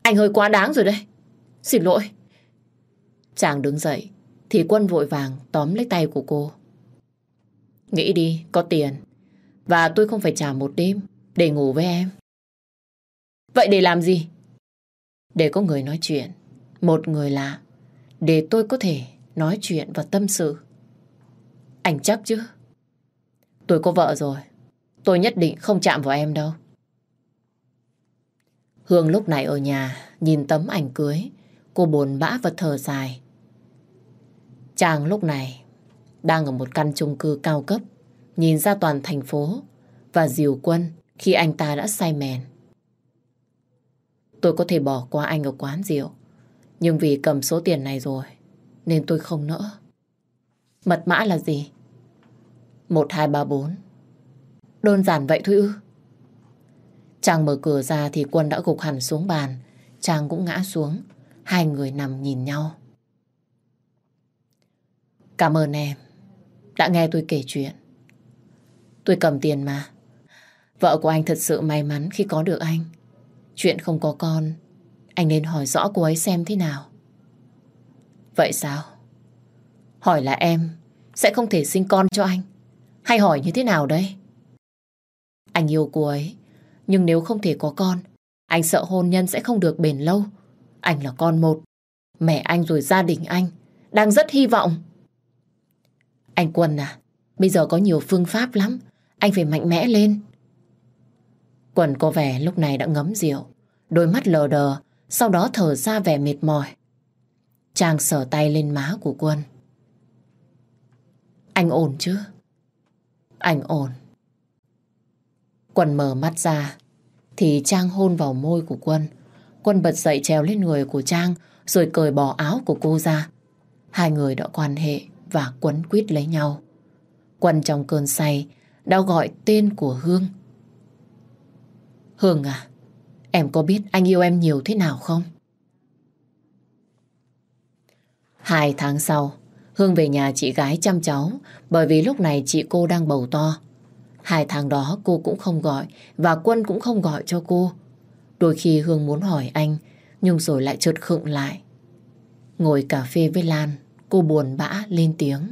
Anh hơi quá đáng rồi đây. Xin lỗi. Chàng đứng dậy thì Quân vội vàng tóm lấy tay của cô. Nghĩ đi, có tiền. Và tôi không phải trả một đêm để ngủ với em. Vậy để làm gì? Để có người nói chuyện. Một người lạ. Để tôi có thể nói chuyện và tâm sự. Anh chắc chứ? Tôi có vợ rồi. Tôi nhất định không chạm vào em đâu. Hương lúc này ở nhà nhìn tấm ảnh cưới. Cô buồn bã và thở dài. Chàng lúc này đang ở một căn chung cư cao cấp, nhìn ra toàn thành phố và dìu Quân khi anh ta đã say mèn. Tôi có thể bỏ qua anh ở quán rượu, nhưng vì cầm số tiền này rồi nên tôi không nỡ. Mật mã là gì? 1234. Đơn giản vậy thôi ư? Chàng mở cửa ra thì Quân đã gục hẳn xuống bàn. Chàng cũng ngã xuống. Hai người nằm nhìn nhau. Cảm ơn em đã nghe tôi kể chuyện. Tôi cầm tiền mà. Vợ của anh thật sự may mắn khi có được anh. Chuyện không có con, anh nên hỏi rõ cô ấy xem thế nào. Vậy sao? Hỏi là em sẽ không thể sinh con cho anh, hay hỏi như thế nào đây? Anh yêu cô ấy, nhưng nếu không thể có con, anh sợ hôn nhân sẽ không được bền lâu. Anh là con một. Mẹ anh rồi gia đình anh đang rất hy vọng. Anh Quân à, bây giờ có nhiều phương pháp lắm. Anh phải mạnh mẽ lên. Quân có vẻ lúc này đã ngấm rượu, đôi mắt lờ đờ, sau đó thở ra vẻ mệt mỏi. Trang sờ tay lên má của Quân. Anh ổn chứ? Anh ổn. Quân mở mắt ra thì Trang hôn vào môi của Quân. Quân bật dậy trèo lên người của Trang rồi cởi bỏ áo của cô ra. Hai người đã quan hệ và quấn quýt lấy nhau. Quân trong cơn say đã gọi tên của Hương. Hương à, em có biết anh yêu em nhiều thế nào không? 2 tháng sau, Hương về nhà chị gái chăm cháu bởi vì lúc này chị cô đang bầu to. 2 tháng đó cô cũng không gọi và Quân cũng không gọi cho cô. Đôi khi Hương muốn hỏi anh nhưng rồi lại chợt khựng lại. Ngồi cà phê với Lan, cô buồn bã lên tiếng.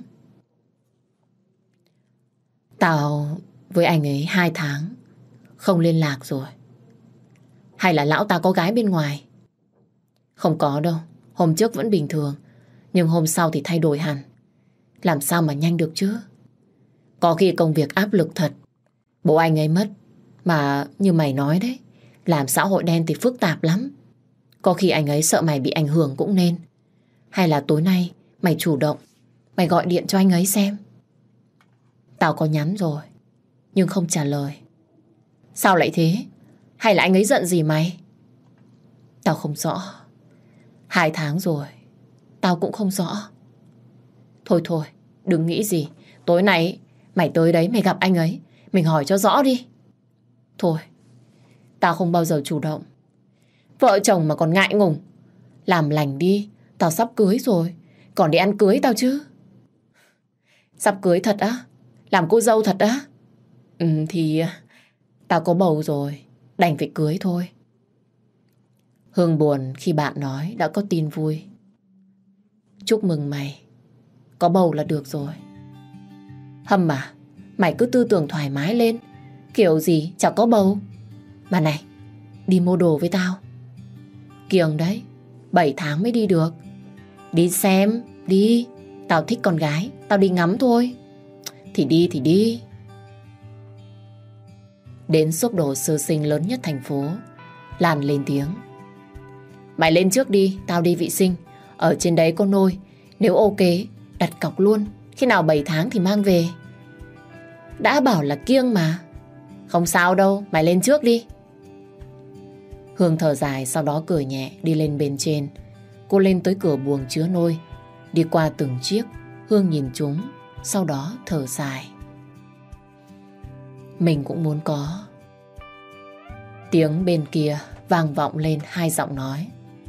Tao với anh ấy 2 tháng không liên lạc rồi. Hay là lão ta có gái bên ngoài? Không có đâu, hôm trước vẫn bình thường, nhưng hôm sau thì thay đổi hẳn. Làm sao mà nhanh được chứ? Có khi công việc áp lực thật. Bố anh ấy mất, mà như mày nói đấy, làm xã hội đen thì phức tạp lắm. Có khi anh ấy sợ mày bị ảnh hưởng cũng nên. Hay là tối nay mày chủ động, mày gọi điện cho anh ấy xem. Tao có nhắn rồi, nhưng không trả lời. Sao lại thế? Hay là anh ấy giận gì mày? Tao không rõ. 2 tháng rồi, tao cũng không rõ. Thôi thôi, đừng nghĩ gì. Tối nay mày tới đấy mày gặp anh ấy, mình hỏi cho rõ đi. Thôi, tao không bao giờ chủ động. Vợ chồng mà còn ngại ngùng. Làm lành đi, tao sắp cưới rồi, còn đi ăn cưới tao chứ. Sắp cưới thật á? Làm cô dâu thật á? Thì tao có bầu rồi, đành phải cưới thôi. Hương buồn khi bạn nói đã có tin vui. Chúc mừng mày, có bầu là được rồi. Hâm à, mày cứ tư tưởng thoải mái lên. Kiểu gì chả có bầu. Mà này, đi mua đồ với tao. Kiêng đấy, 7 tháng mới đi được. Đi xem, đi. Tao thích con gái, tao đi ngắm thôi. Thì đi thì đi. Đến shop đồ sơ sinh lớn nhất thành phố, Lan lên tiếng. Mày lên trước đi, tao đi vệ sinh. Ở trên đấy có nôi. Nếu ok, đặt cọc luôn. Khi nào 7 tháng thì mang về. Đã bảo là kiêng mà. Không sao đâu, mày lên trước đi. Hương thở dài, sau đó cười nhẹ đi lên bên trên. Cô lên tới cửa buồng chứa nôi. Đi qua từng chiếc, Hương nhìn chúng, sau đó thở dài. Mình cũng muốn có. Tiếng bên kia vang vọng lên 2 giọng nói.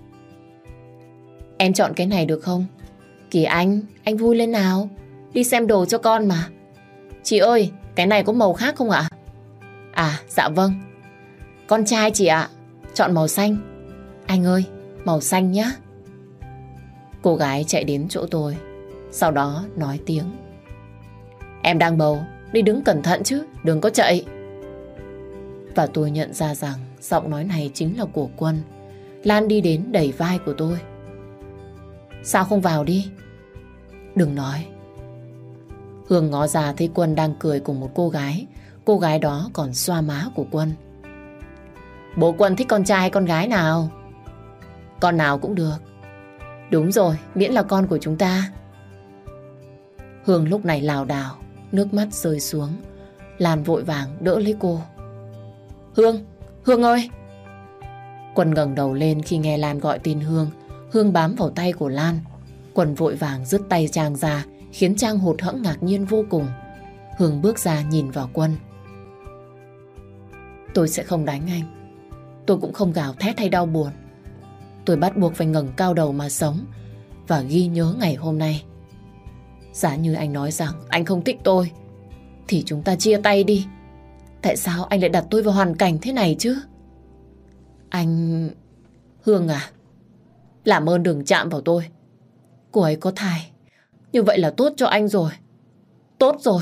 Em chọn cái này được không? Kìa anh vui lên nào. Đi xem đồ cho con mà. Chị ơi, cái này có màu khác không ạ? À, dạ vâng. Con trai chị ạ, chọn màu xanh. Anh ơi, màu xanh nhá. Cô gái chạy đến chỗ tôi, sau đó nói tiếng. Em đang bầu, đi đứng cẩn thận chứ, đừng có chạy. Và tôi nhận ra rằng giọng nói này chính là của Quân. Lan đi đến đẩy vai của tôi. Sao không vào đi? Đừng nói. Hương ngó ra thấy Quân đang cười cùng một cô gái. Cô gái đó còn xoa má của Quân. Bố Quân thích con trai hay con gái nào? Con nào cũng được. Đúng rồi, miễn là con của chúng ta. Hương lúc này lảo đảo, nước mắt rơi xuống. Lan vội vàng đỡ lấy cô. Hương ơi! Quân ngẩng đầu lên khi nghe Lan gọi tên Hương. Hương bám vào tay của Lan. Quân vội vàng dứt tay Trang ra, khiến Trang hụt hẫng ngạc nhiên vô cùng. Hương bước ra nhìn vào Quân. Tôi sẽ không đánh anh. Tôi cũng không gào thét hay đau buồn. Tôi bắt buộc phải ngẩng cao đầu mà sống và ghi nhớ ngày hôm nay. Giả như anh nói rằng anh không thích tôi thì chúng ta chia tay đi. Tại sao anh lại đặt tôi vào hoàn cảnh thế này chứ? Anh... Hương à, làm ơn đừng chạm vào tôi. Cô ấy có thai. Như vậy là tốt cho anh rồi. Tốt rồi.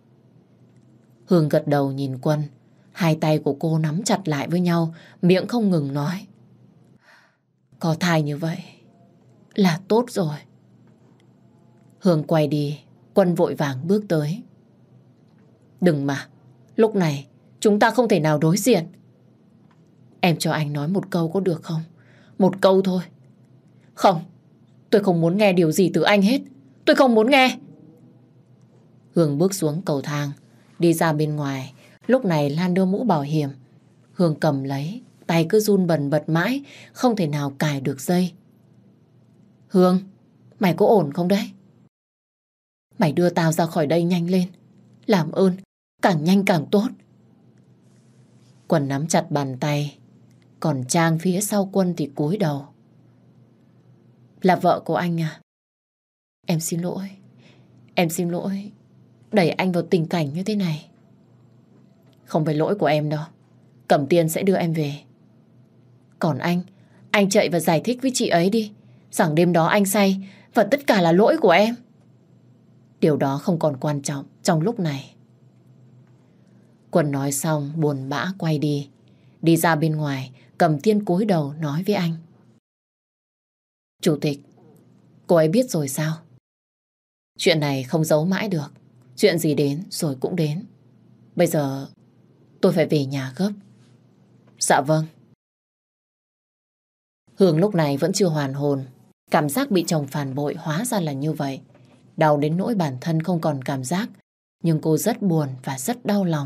Hương gật đầu nhìn Quân. Hai tay của cô nắm chặt lại với nhau, miệng không ngừng nói. Có thai như vậy là tốt rồi. Hương quay đi, Quân vội vàng bước tới. Đừng mà, lúc này chúng ta không thể nào đối diện. Em cho anh nói một câu có được không? Một câu thôi. Không, tôi không muốn nghe điều gì từ anh hết. Tôi không muốn nghe. Hương bước xuống cầu thang, đi ra bên ngoài. Lúc này Lan đưa mũ bảo hiểm. Hương cầm lấy, tay cứ run bần bật mãi, không thể nào cài được dây. Hương, mày có ổn không đấy? Mày đưa tao ra khỏi đây nhanh lên. Làm ơn, càng nhanh càng tốt. Quân nắm chặt bàn tay, còn Trang phía sau Quân thì cúi đầu. Là vợ của anh à? Em xin lỗi. Em xin lỗi đẩy anh vào tình cảnh như thế này. Không phải lỗi của em đâu. Cẩm Tiên sẽ đưa em về. Còn anh chạy và giải thích với chị ấy đi rằng đêm đó anh say và tất cả là lỗi của em. Điều đó không còn quan trọng trong lúc này. Quân nói xong buồn bã quay đi. Đi ra bên ngoài, Cẩm Tiên cúi đầu nói với anh. Chủ tịch, cô ấy biết rồi sao? Chuyện này không giấu mãi được. Chuyện gì đến rồi cũng đến. Bây giờ tôi phải về nhà gấp. Dạ vâng. Hương lúc này vẫn chưa hoàn hồn. Cảm giác bị chồng phản bội hóa ra là như vậy. Đau đến nỗi bản thân không còn cảm giác. Nhưng cô rất buồn và rất đau lòng.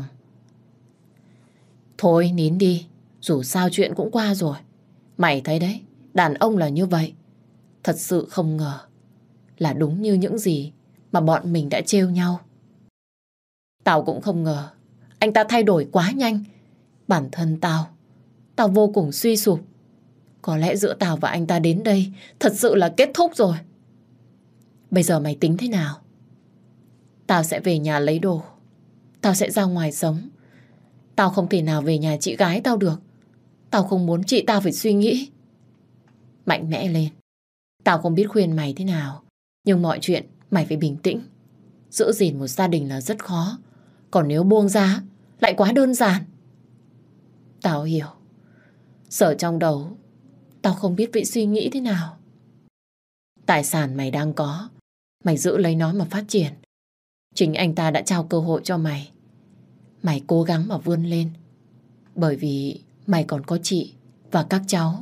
Thôi nín đi. Dù sao chuyện cũng qua rồi. Mày thấy đấy, đàn ông là như vậy. Thật sự không ngờ là đúng như những gì mà bọn mình đã trêu nhau. Tao cũng không ngờ anh ta thay đổi quá nhanh. Bản thân tao vô cùng suy sụp. Có lẽ giữa tao và anh ta đến đây thật sự là kết thúc rồi. Bây giờ mày tính thế nào? Tao sẽ về nhà lấy đồ. Tao sẽ ra ngoài sống. Tao không thể nào về nhà chị gái tao được. Tao không muốn chị tao phải suy nghĩ. Mạnh mẽ lên. Tao không biết khuyên mày thế nào, nhưng mọi chuyện mày phải bình tĩnh. Giữ gìn một gia đình là rất khó. Còn nếu buông ra lại quá đơn giản. Tao hiểu. Sở trong đầu tao không biết phải suy nghĩ thế nào. Tài sản mày đang có, mày giữ lấy nó mà phát triển. Chính anh ta đã trao cơ hội cho mày. Mày cố gắng mà vươn lên. Bởi vì mày còn có chị và các cháu.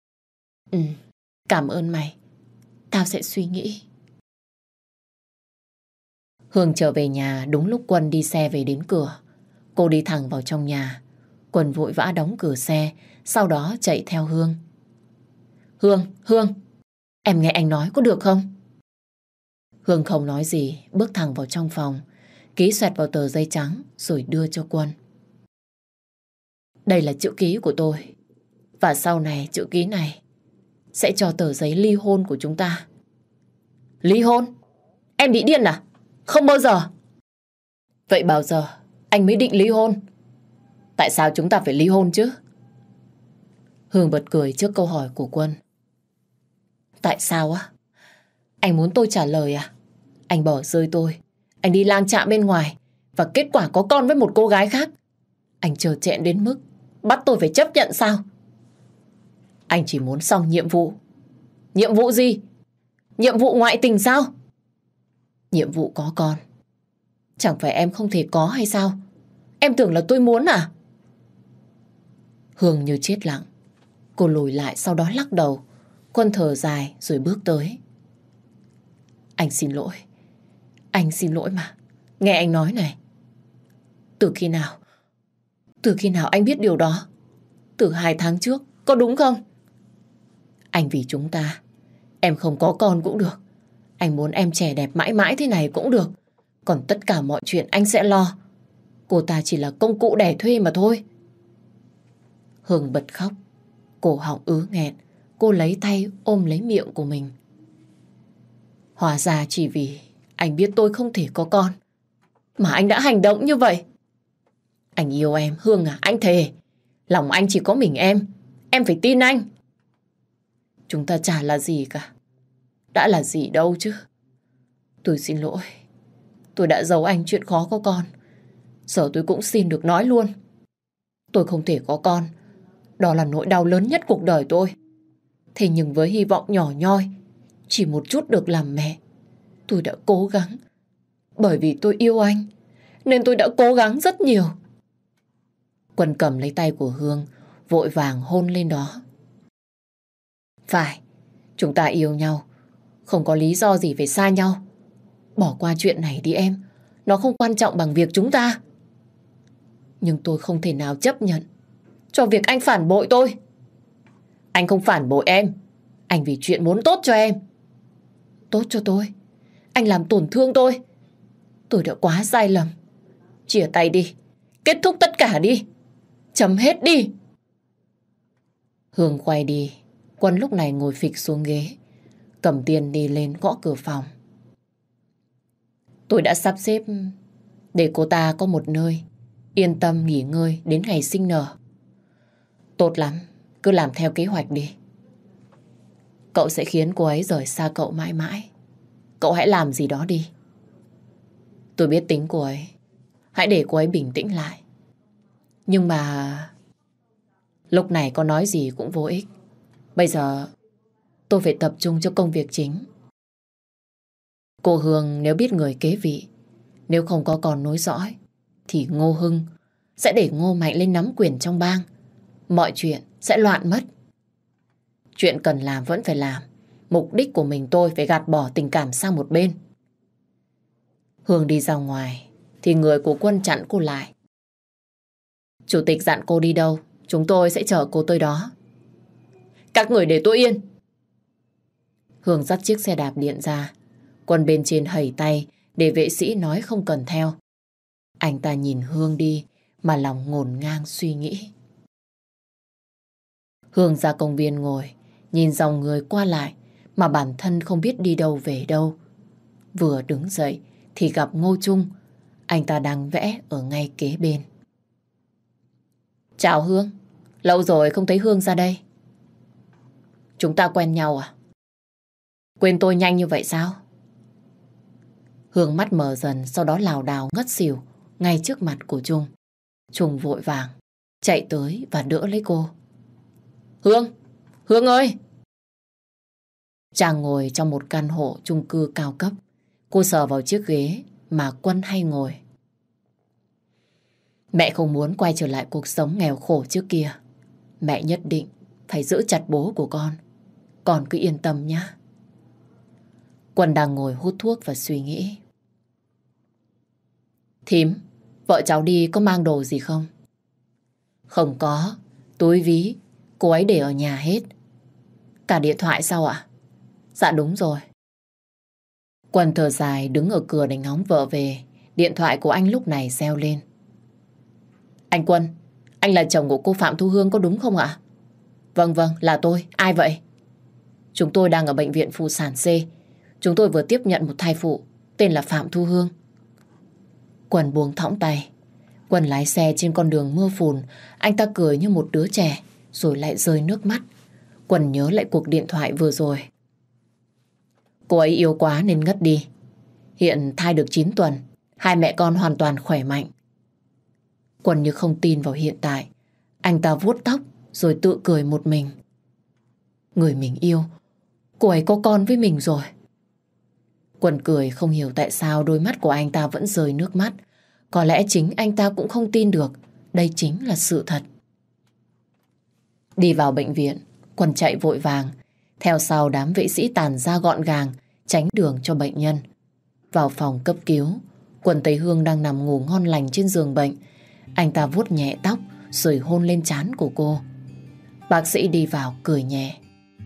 Cảm ơn mày. Tao sẽ suy nghĩ. Hương trở về nhà đúng lúc Quân đi xe về đến cửa. Cô đi thẳng vào trong nhà. Quân vội vã đóng cửa xe, sau đó chạy theo Hương. Hương, em nghe anh nói có được không? Hương không nói gì, bước thẳng vào trong phòng, ký xoẹt vào tờ giấy trắng rồi đưa cho Quân. Đây là chữ ký của tôi. Và sau này chữ ký này sẽ cho tờ giấy ly hôn của chúng ta. Ly hôn? Em bị điên à? Không bao giờ. Vậy bao giờ anh mới định ly hôn? Tại sao chúng ta phải ly hôn chứ? Hương bật cười trước câu hỏi của Quân. Tại sao á? Anh muốn tôi trả lời à? Anh bỏ rơi tôi, anh đi lang chạng bên ngoài và kết quả có con với một cô gái khác. Anh trơ trẽn đến mức bắt tôi phải chấp nhận sao? Anh chỉ muốn xong nhiệm vụ. Nhiệm vụ gì? Nhiệm vụ ngoại tình sao? Nhiệm vụ có con. Chẳng phải em không thể có hay sao? Em tưởng là tôi muốn à? Hương như chết lặng. Cô lùi lại sau đó lắc đầu. Quân thở dài rồi bước tới. Anh xin lỗi. Anh xin lỗi mà. Nghe anh nói này. Từ khi nào? Từ khi nào anh biết điều đó? Từ 2 tháng trước, có đúng không? Anh vì chúng ta, em không có con cũng được. Anh muốn em trẻ đẹp mãi mãi thế này cũng được. Còn tất cả mọi chuyện anh sẽ lo. Cô ta chỉ là công cụ đẻ thuê mà thôi. Hương bật khóc. Cổ họng ứ nghẹn. Cô lấy tay ôm lấy miệng của mình. Hóa ra chỉ vì anh biết tôi không thể có con mà anh đã hành động như vậy. Anh yêu em, Hương à, anh thề. Lòng anh chỉ có mình em phải tin anh. Chúng ta chả là gì cả. Đã là gì đâu chứ. Tôi xin lỗi. Tôi đã giấu anh chuyện khó có con. Giờ tôi cũng xin được nói luôn. Tôi không thể có con. Đó là nỗi đau lớn nhất cuộc đời tôi. Thế nhưng với hy vọng nhỏ nhoi, chỉ một chút được làm mẹ, tôi đã cố gắng. Bởi vì tôi yêu anh, nên tôi đã cố gắng rất nhiều. Quân cầm lấy tay của Hương, vội vàng hôn lên đó. Phải, chúng ta yêu nhau, không có lý do gì phải xa nhau. Bỏ qua chuyện này đi em, nó không quan trọng bằng việc chúng ta. Nhưng tôi không thể nào chấp nhận cho việc anh phản bội tôi. Anh không phản bội em, anh vì chuyện muốn tốt cho em. Tốt cho tôi? Anh làm tổn thương tôi. Tôi đã quá sai lầm. Chia tay đi, kết thúc tất cả đi, chấm hết đi. Hương quay đi. Quân lúc này ngồi phịch xuống ghế, cầm tiền đi lên gõ cửa phòng. Tôi đã sắp xếp để cô ta có một nơi yên tâm nghỉ ngơi đến ngày sinh nở. Tốt lắm, cứ làm theo kế hoạch đi. Cậu sẽ khiến cô ấy rời xa cậu mãi mãi. Cậu hãy làm gì đó đi. Tôi biết tính cô ấy. Hãy để cô ấy bình tĩnh lại. Nhưng mà lúc này có nói gì cũng vô ích. Bây giờ tôi phải tập trung cho công việc chính. Cô Hương nếu biết người kế vị, nếu không có con nối dõi, thì Ngô Hưng sẽ để Ngô Mạnh lên nắm quyền trong bang. Mọi chuyện sẽ loạn mất. Chuyện cần làm vẫn phải làm. Mục đích của mình tôi phải gạt bỏ tình cảm sang một bên. Hương đi ra ngoài thì người của Quân chặn cô lại. Chủ tịch dặn cô đi đâu, chúng tôi sẽ chở cô tới đó. Các người để tôi yên. Hương dắt chiếc xe đạp điện ra. Quân bên trên hẩy tay để vệ sĩ nói không cần theo. Anh ta nhìn Hương đi mà lòng ngổn ngang suy nghĩ. Hương ra công viên ngồi, nhìn dòng người qua lại mà bản thân không biết đi đâu về đâu. Vừa đứng dậy thì gặp Ngô Trung. Anh ta đang vẽ ở ngay kế bên. Chào Hương, lâu rồi không thấy Hương ra đây. Chúng ta quen nhau à? Quên tôi nhanh như vậy sao? Hương mắt mở dần, sau đó lảo đảo ngất xỉu ngay trước mặt của Trung. Trung vội vàng chạy tới và đỡ lấy cô. Hương! Hương ơi! Chàng ngồi trong một căn hộ chung cư cao cấp. Cô sờ vào chiếc ghế mà Quân hay ngồi. Mẹ không muốn quay trở lại cuộc sống nghèo khổ trước kia. Mẹ nhất định phải giữ chặt bố của con. Con cứ yên tâm nhé. Quân đang ngồi hút thuốc và suy nghĩ. Thím, vợ cháu đi có mang đồ gì không? Không có, túi ví cô ấy để ở nhà hết. Cả điện thoại sao ạ? Dạ đúng rồi. Quân thở dài đứng ở cửa để ngóng vợ về. Điện thoại của anh lúc này reo lên. Anh Quân, anh là chồng của cô Phạm Thu Hương có đúng không ạ? Vâng, là tôi. Ai vậy? Chúng tôi đang ở bệnh viện phụ sản C. Chúng tôi vừa tiếp nhận một thai phụ tên là Phạm Thu Hương. Quân buông thõng tay. Quân lái xe trên con đường mưa phùn. Anh ta cười như một đứa trẻ rồi lại rơi nước mắt. Quân nhớ lại cuộc điện thoại vừa rồi. Cô ấy yếu quá nên ngất đi. Hiện thai được 9 tuần, hai mẹ con hoàn toàn khỏe mạnh. Quân như không tin vào hiện tại. Anh ta vuốt tóc rồi tự cười một mình. Người mình yêu, cô ấy có con với mình rồi. Quân cười không hiểu tại sao đôi mắt của anh ta vẫn rơi nước mắt. Có lẽ chính anh ta cũng không tin được đây chính là sự thật. Đi vào bệnh viện, Quân chạy vội vàng. Theo sau đám vệ sĩ tàn ra gọn gàng, tránh đường cho bệnh nhân. Vào phòng cấp cứu, Quân thấy Hương đang nằm ngủ ngon lành trên giường bệnh. Anh ta vuốt nhẹ tóc rồi hôn lên trán của cô. Bác sĩ đi vào cười nhẹ.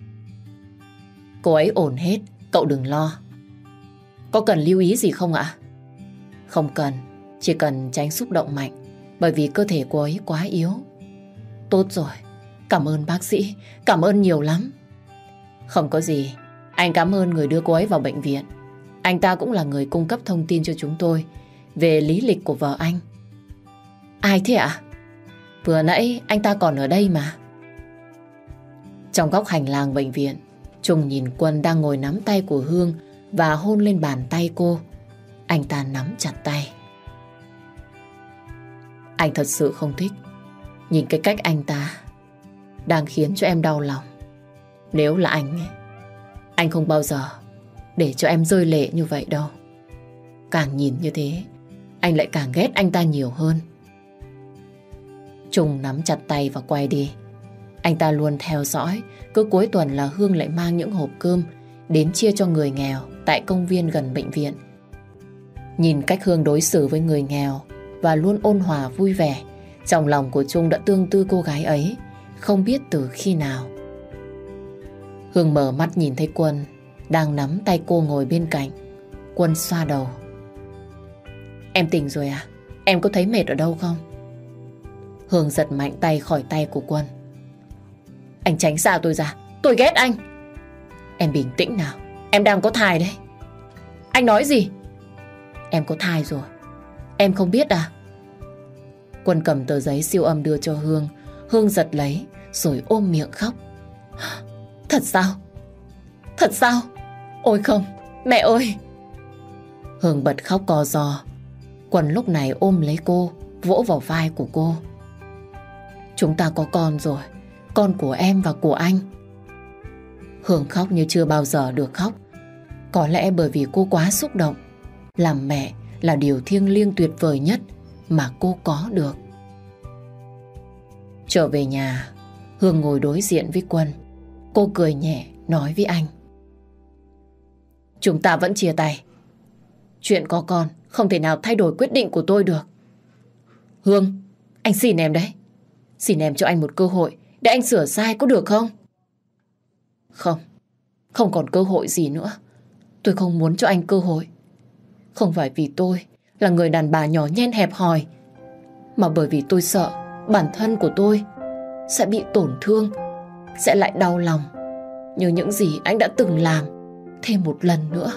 Cô ấy ổn hết, cậu đừng lo. Có cần lưu ý gì không ạ? Không cần, chỉ cần tránh xúc động mạnh, bởi vì cơ thể cô ấy quá yếu. Tốt rồi, cảm ơn bác sĩ, cảm ơn nhiều lắm. Không có gì, anh cảm ơn người đưa cô ấy vào bệnh viện. Anh ta cũng là người cung cấp thông tin cho chúng tôi về lý lịch của vợ anh. Ai thế ạ? Vừa nãy anh ta còn ở đây mà. Trong góc hành lang bệnh viện, Trung nhìn Quân đang ngồi nắm tay của Hương và hôn lên bàn tay cô. Anh ta nắm chặt tay. Anh thật sự không thích nhìn cái cách anh ta đang khiến cho em đau lòng. Nếu là anh ấy, anh không bao giờ để cho em rơi lệ như vậy đâu. Càng nhìn như thế, anh lại càng ghét anh ta nhiều hơn. Trung nắm chặt tay và quay đi. Anh ta luôn theo dõi, cứ cuối tuần là Hương lại mang những hộp cơm đến chia cho người nghèo tại công viên gần bệnh viện. Nhìn cách Hương đối xử với người nghèo và luôn ôn hòa vui vẻ, trong lòng của Trung đã tương tư cô gái ấy, không biết từ khi nào. Hương mở mắt nhìn thấy Quân đang nắm tay cô ngồi bên cạnh. Quân xoa đầu. Em tỉnh rồi à? Em có thấy mệt ở đâu không? Hương giật mạnh tay khỏi tay của Quân. Anh tránh xa tôi ra, tôi ghét anh. Em bình tĩnh nào, em đang có thai đấy. Anh nói gì? Em có thai rồi. Em không biết à? Quân cầm tờ giấy siêu âm đưa cho Hương. Hương giật lấy rồi ôm miệng khóc. Thật sao? Thật sao? Ôi không, mẹ ơi! Hương bật khóc co ro. Quân lúc này ôm lấy cô, vỗ vào vai của cô. Chúng ta có con rồi, con của em và của anh. Hương khóc như chưa bao giờ được khóc. Có lẽ bởi vì cô quá xúc động. Làm mẹ là điều thiêng liêng tuyệt vời nhất mà cô có được. Trở về nhà, Hương ngồi đối diện với Quân. Cô cười nhẹ nói với anh. Chúng ta vẫn chia tay. Chuyện có con không thể nào thay đổi quyết định của tôi được. Hương, anh xin em đấy. Xin em cho anh một cơ hội để anh sửa sai có được không? Không, không còn cơ hội gì nữa. Tôi không muốn cho anh cơ hội. Không phải vì tôi là người đàn bà nhỏ nhen hẹp hòi, mà bởi vì tôi sợ bản thân của tôi sẽ bị tổn thương, sẽ lại đau lòng như những gì anh đã từng làm thêm một lần nữa.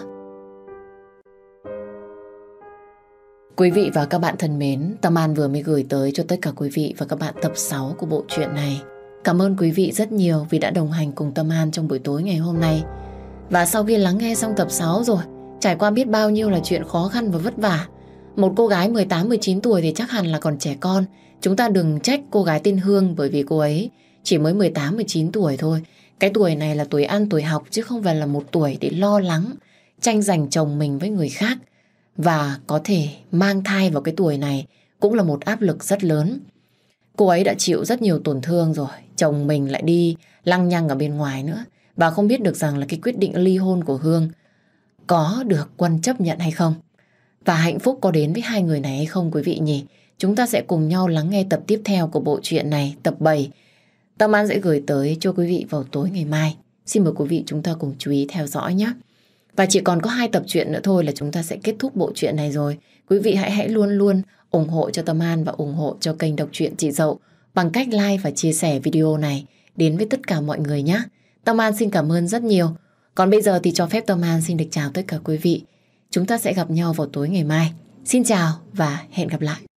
Quý vị và các bạn thân mến, Tâm An vừa mới gửi tới cho tất cả quý vị và các bạn tập 6 của bộ truyện này. Cảm ơn quý vị rất nhiều vì đã đồng hành cùng Tâm An trong buổi tối ngày hôm nay. Và sau khi lắng nghe xong tập 6 rồi, trải qua biết bao nhiêu là chuyện khó khăn và vất vả. Một cô gái 18-19 tuổi thì chắc hẳn là còn trẻ con. Chúng ta đừng trách cô gái tên Hương, bởi vì cô ấy chỉ mới 18-19 tuổi thôi. Cái tuổi này là tuổi ăn tuổi học, chứ không phải là một tuổi để lo lắng tranh giành chồng mình với người khác. Và có thể mang thai vào cái tuổi này cũng là một áp lực rất lớn. Cô ấy đã chịu rất nhiều tổn thương rồi, chồng mình lại đi lăng nhăng ở bên ngoài nữa. Và không biết được rằng là cái quyết định ly hôn của Hương có được Quân chấp nhận hay không, và hạnh phúc có đến với hai người này hay không quý vị nhỉ? Chúng ta sẽ cùng nhau lắng nghe tập tiếp theo của bộ truyện này, tập 7. Tâm An sẽ gửi tới cho quý vị vào tối ngày mai. Xin mời quý vị chúng ta cùng chú ý theo dõi nhé. Và chỉ còn có 2 tập truyện nữa thôi là chúng ta sẽ kết thúc bộ truyện này rồi. Quý vị hãy luôn luôn ủng hộ cho Tâm An và ủng hộ cho kênh Đọc truyện Chị Dậu bằng cách like và chia sẻ video này đến với tất cả mọi người nhé. Tâm An xin cảm ơn rất nhiều. Còn bây giờ thì cho phép Tâm An xin được chào tất cả quý vị. Chúng ta sẽ gặp nhau vào tối ngày mai. Xin chào và hẹn gặp lại.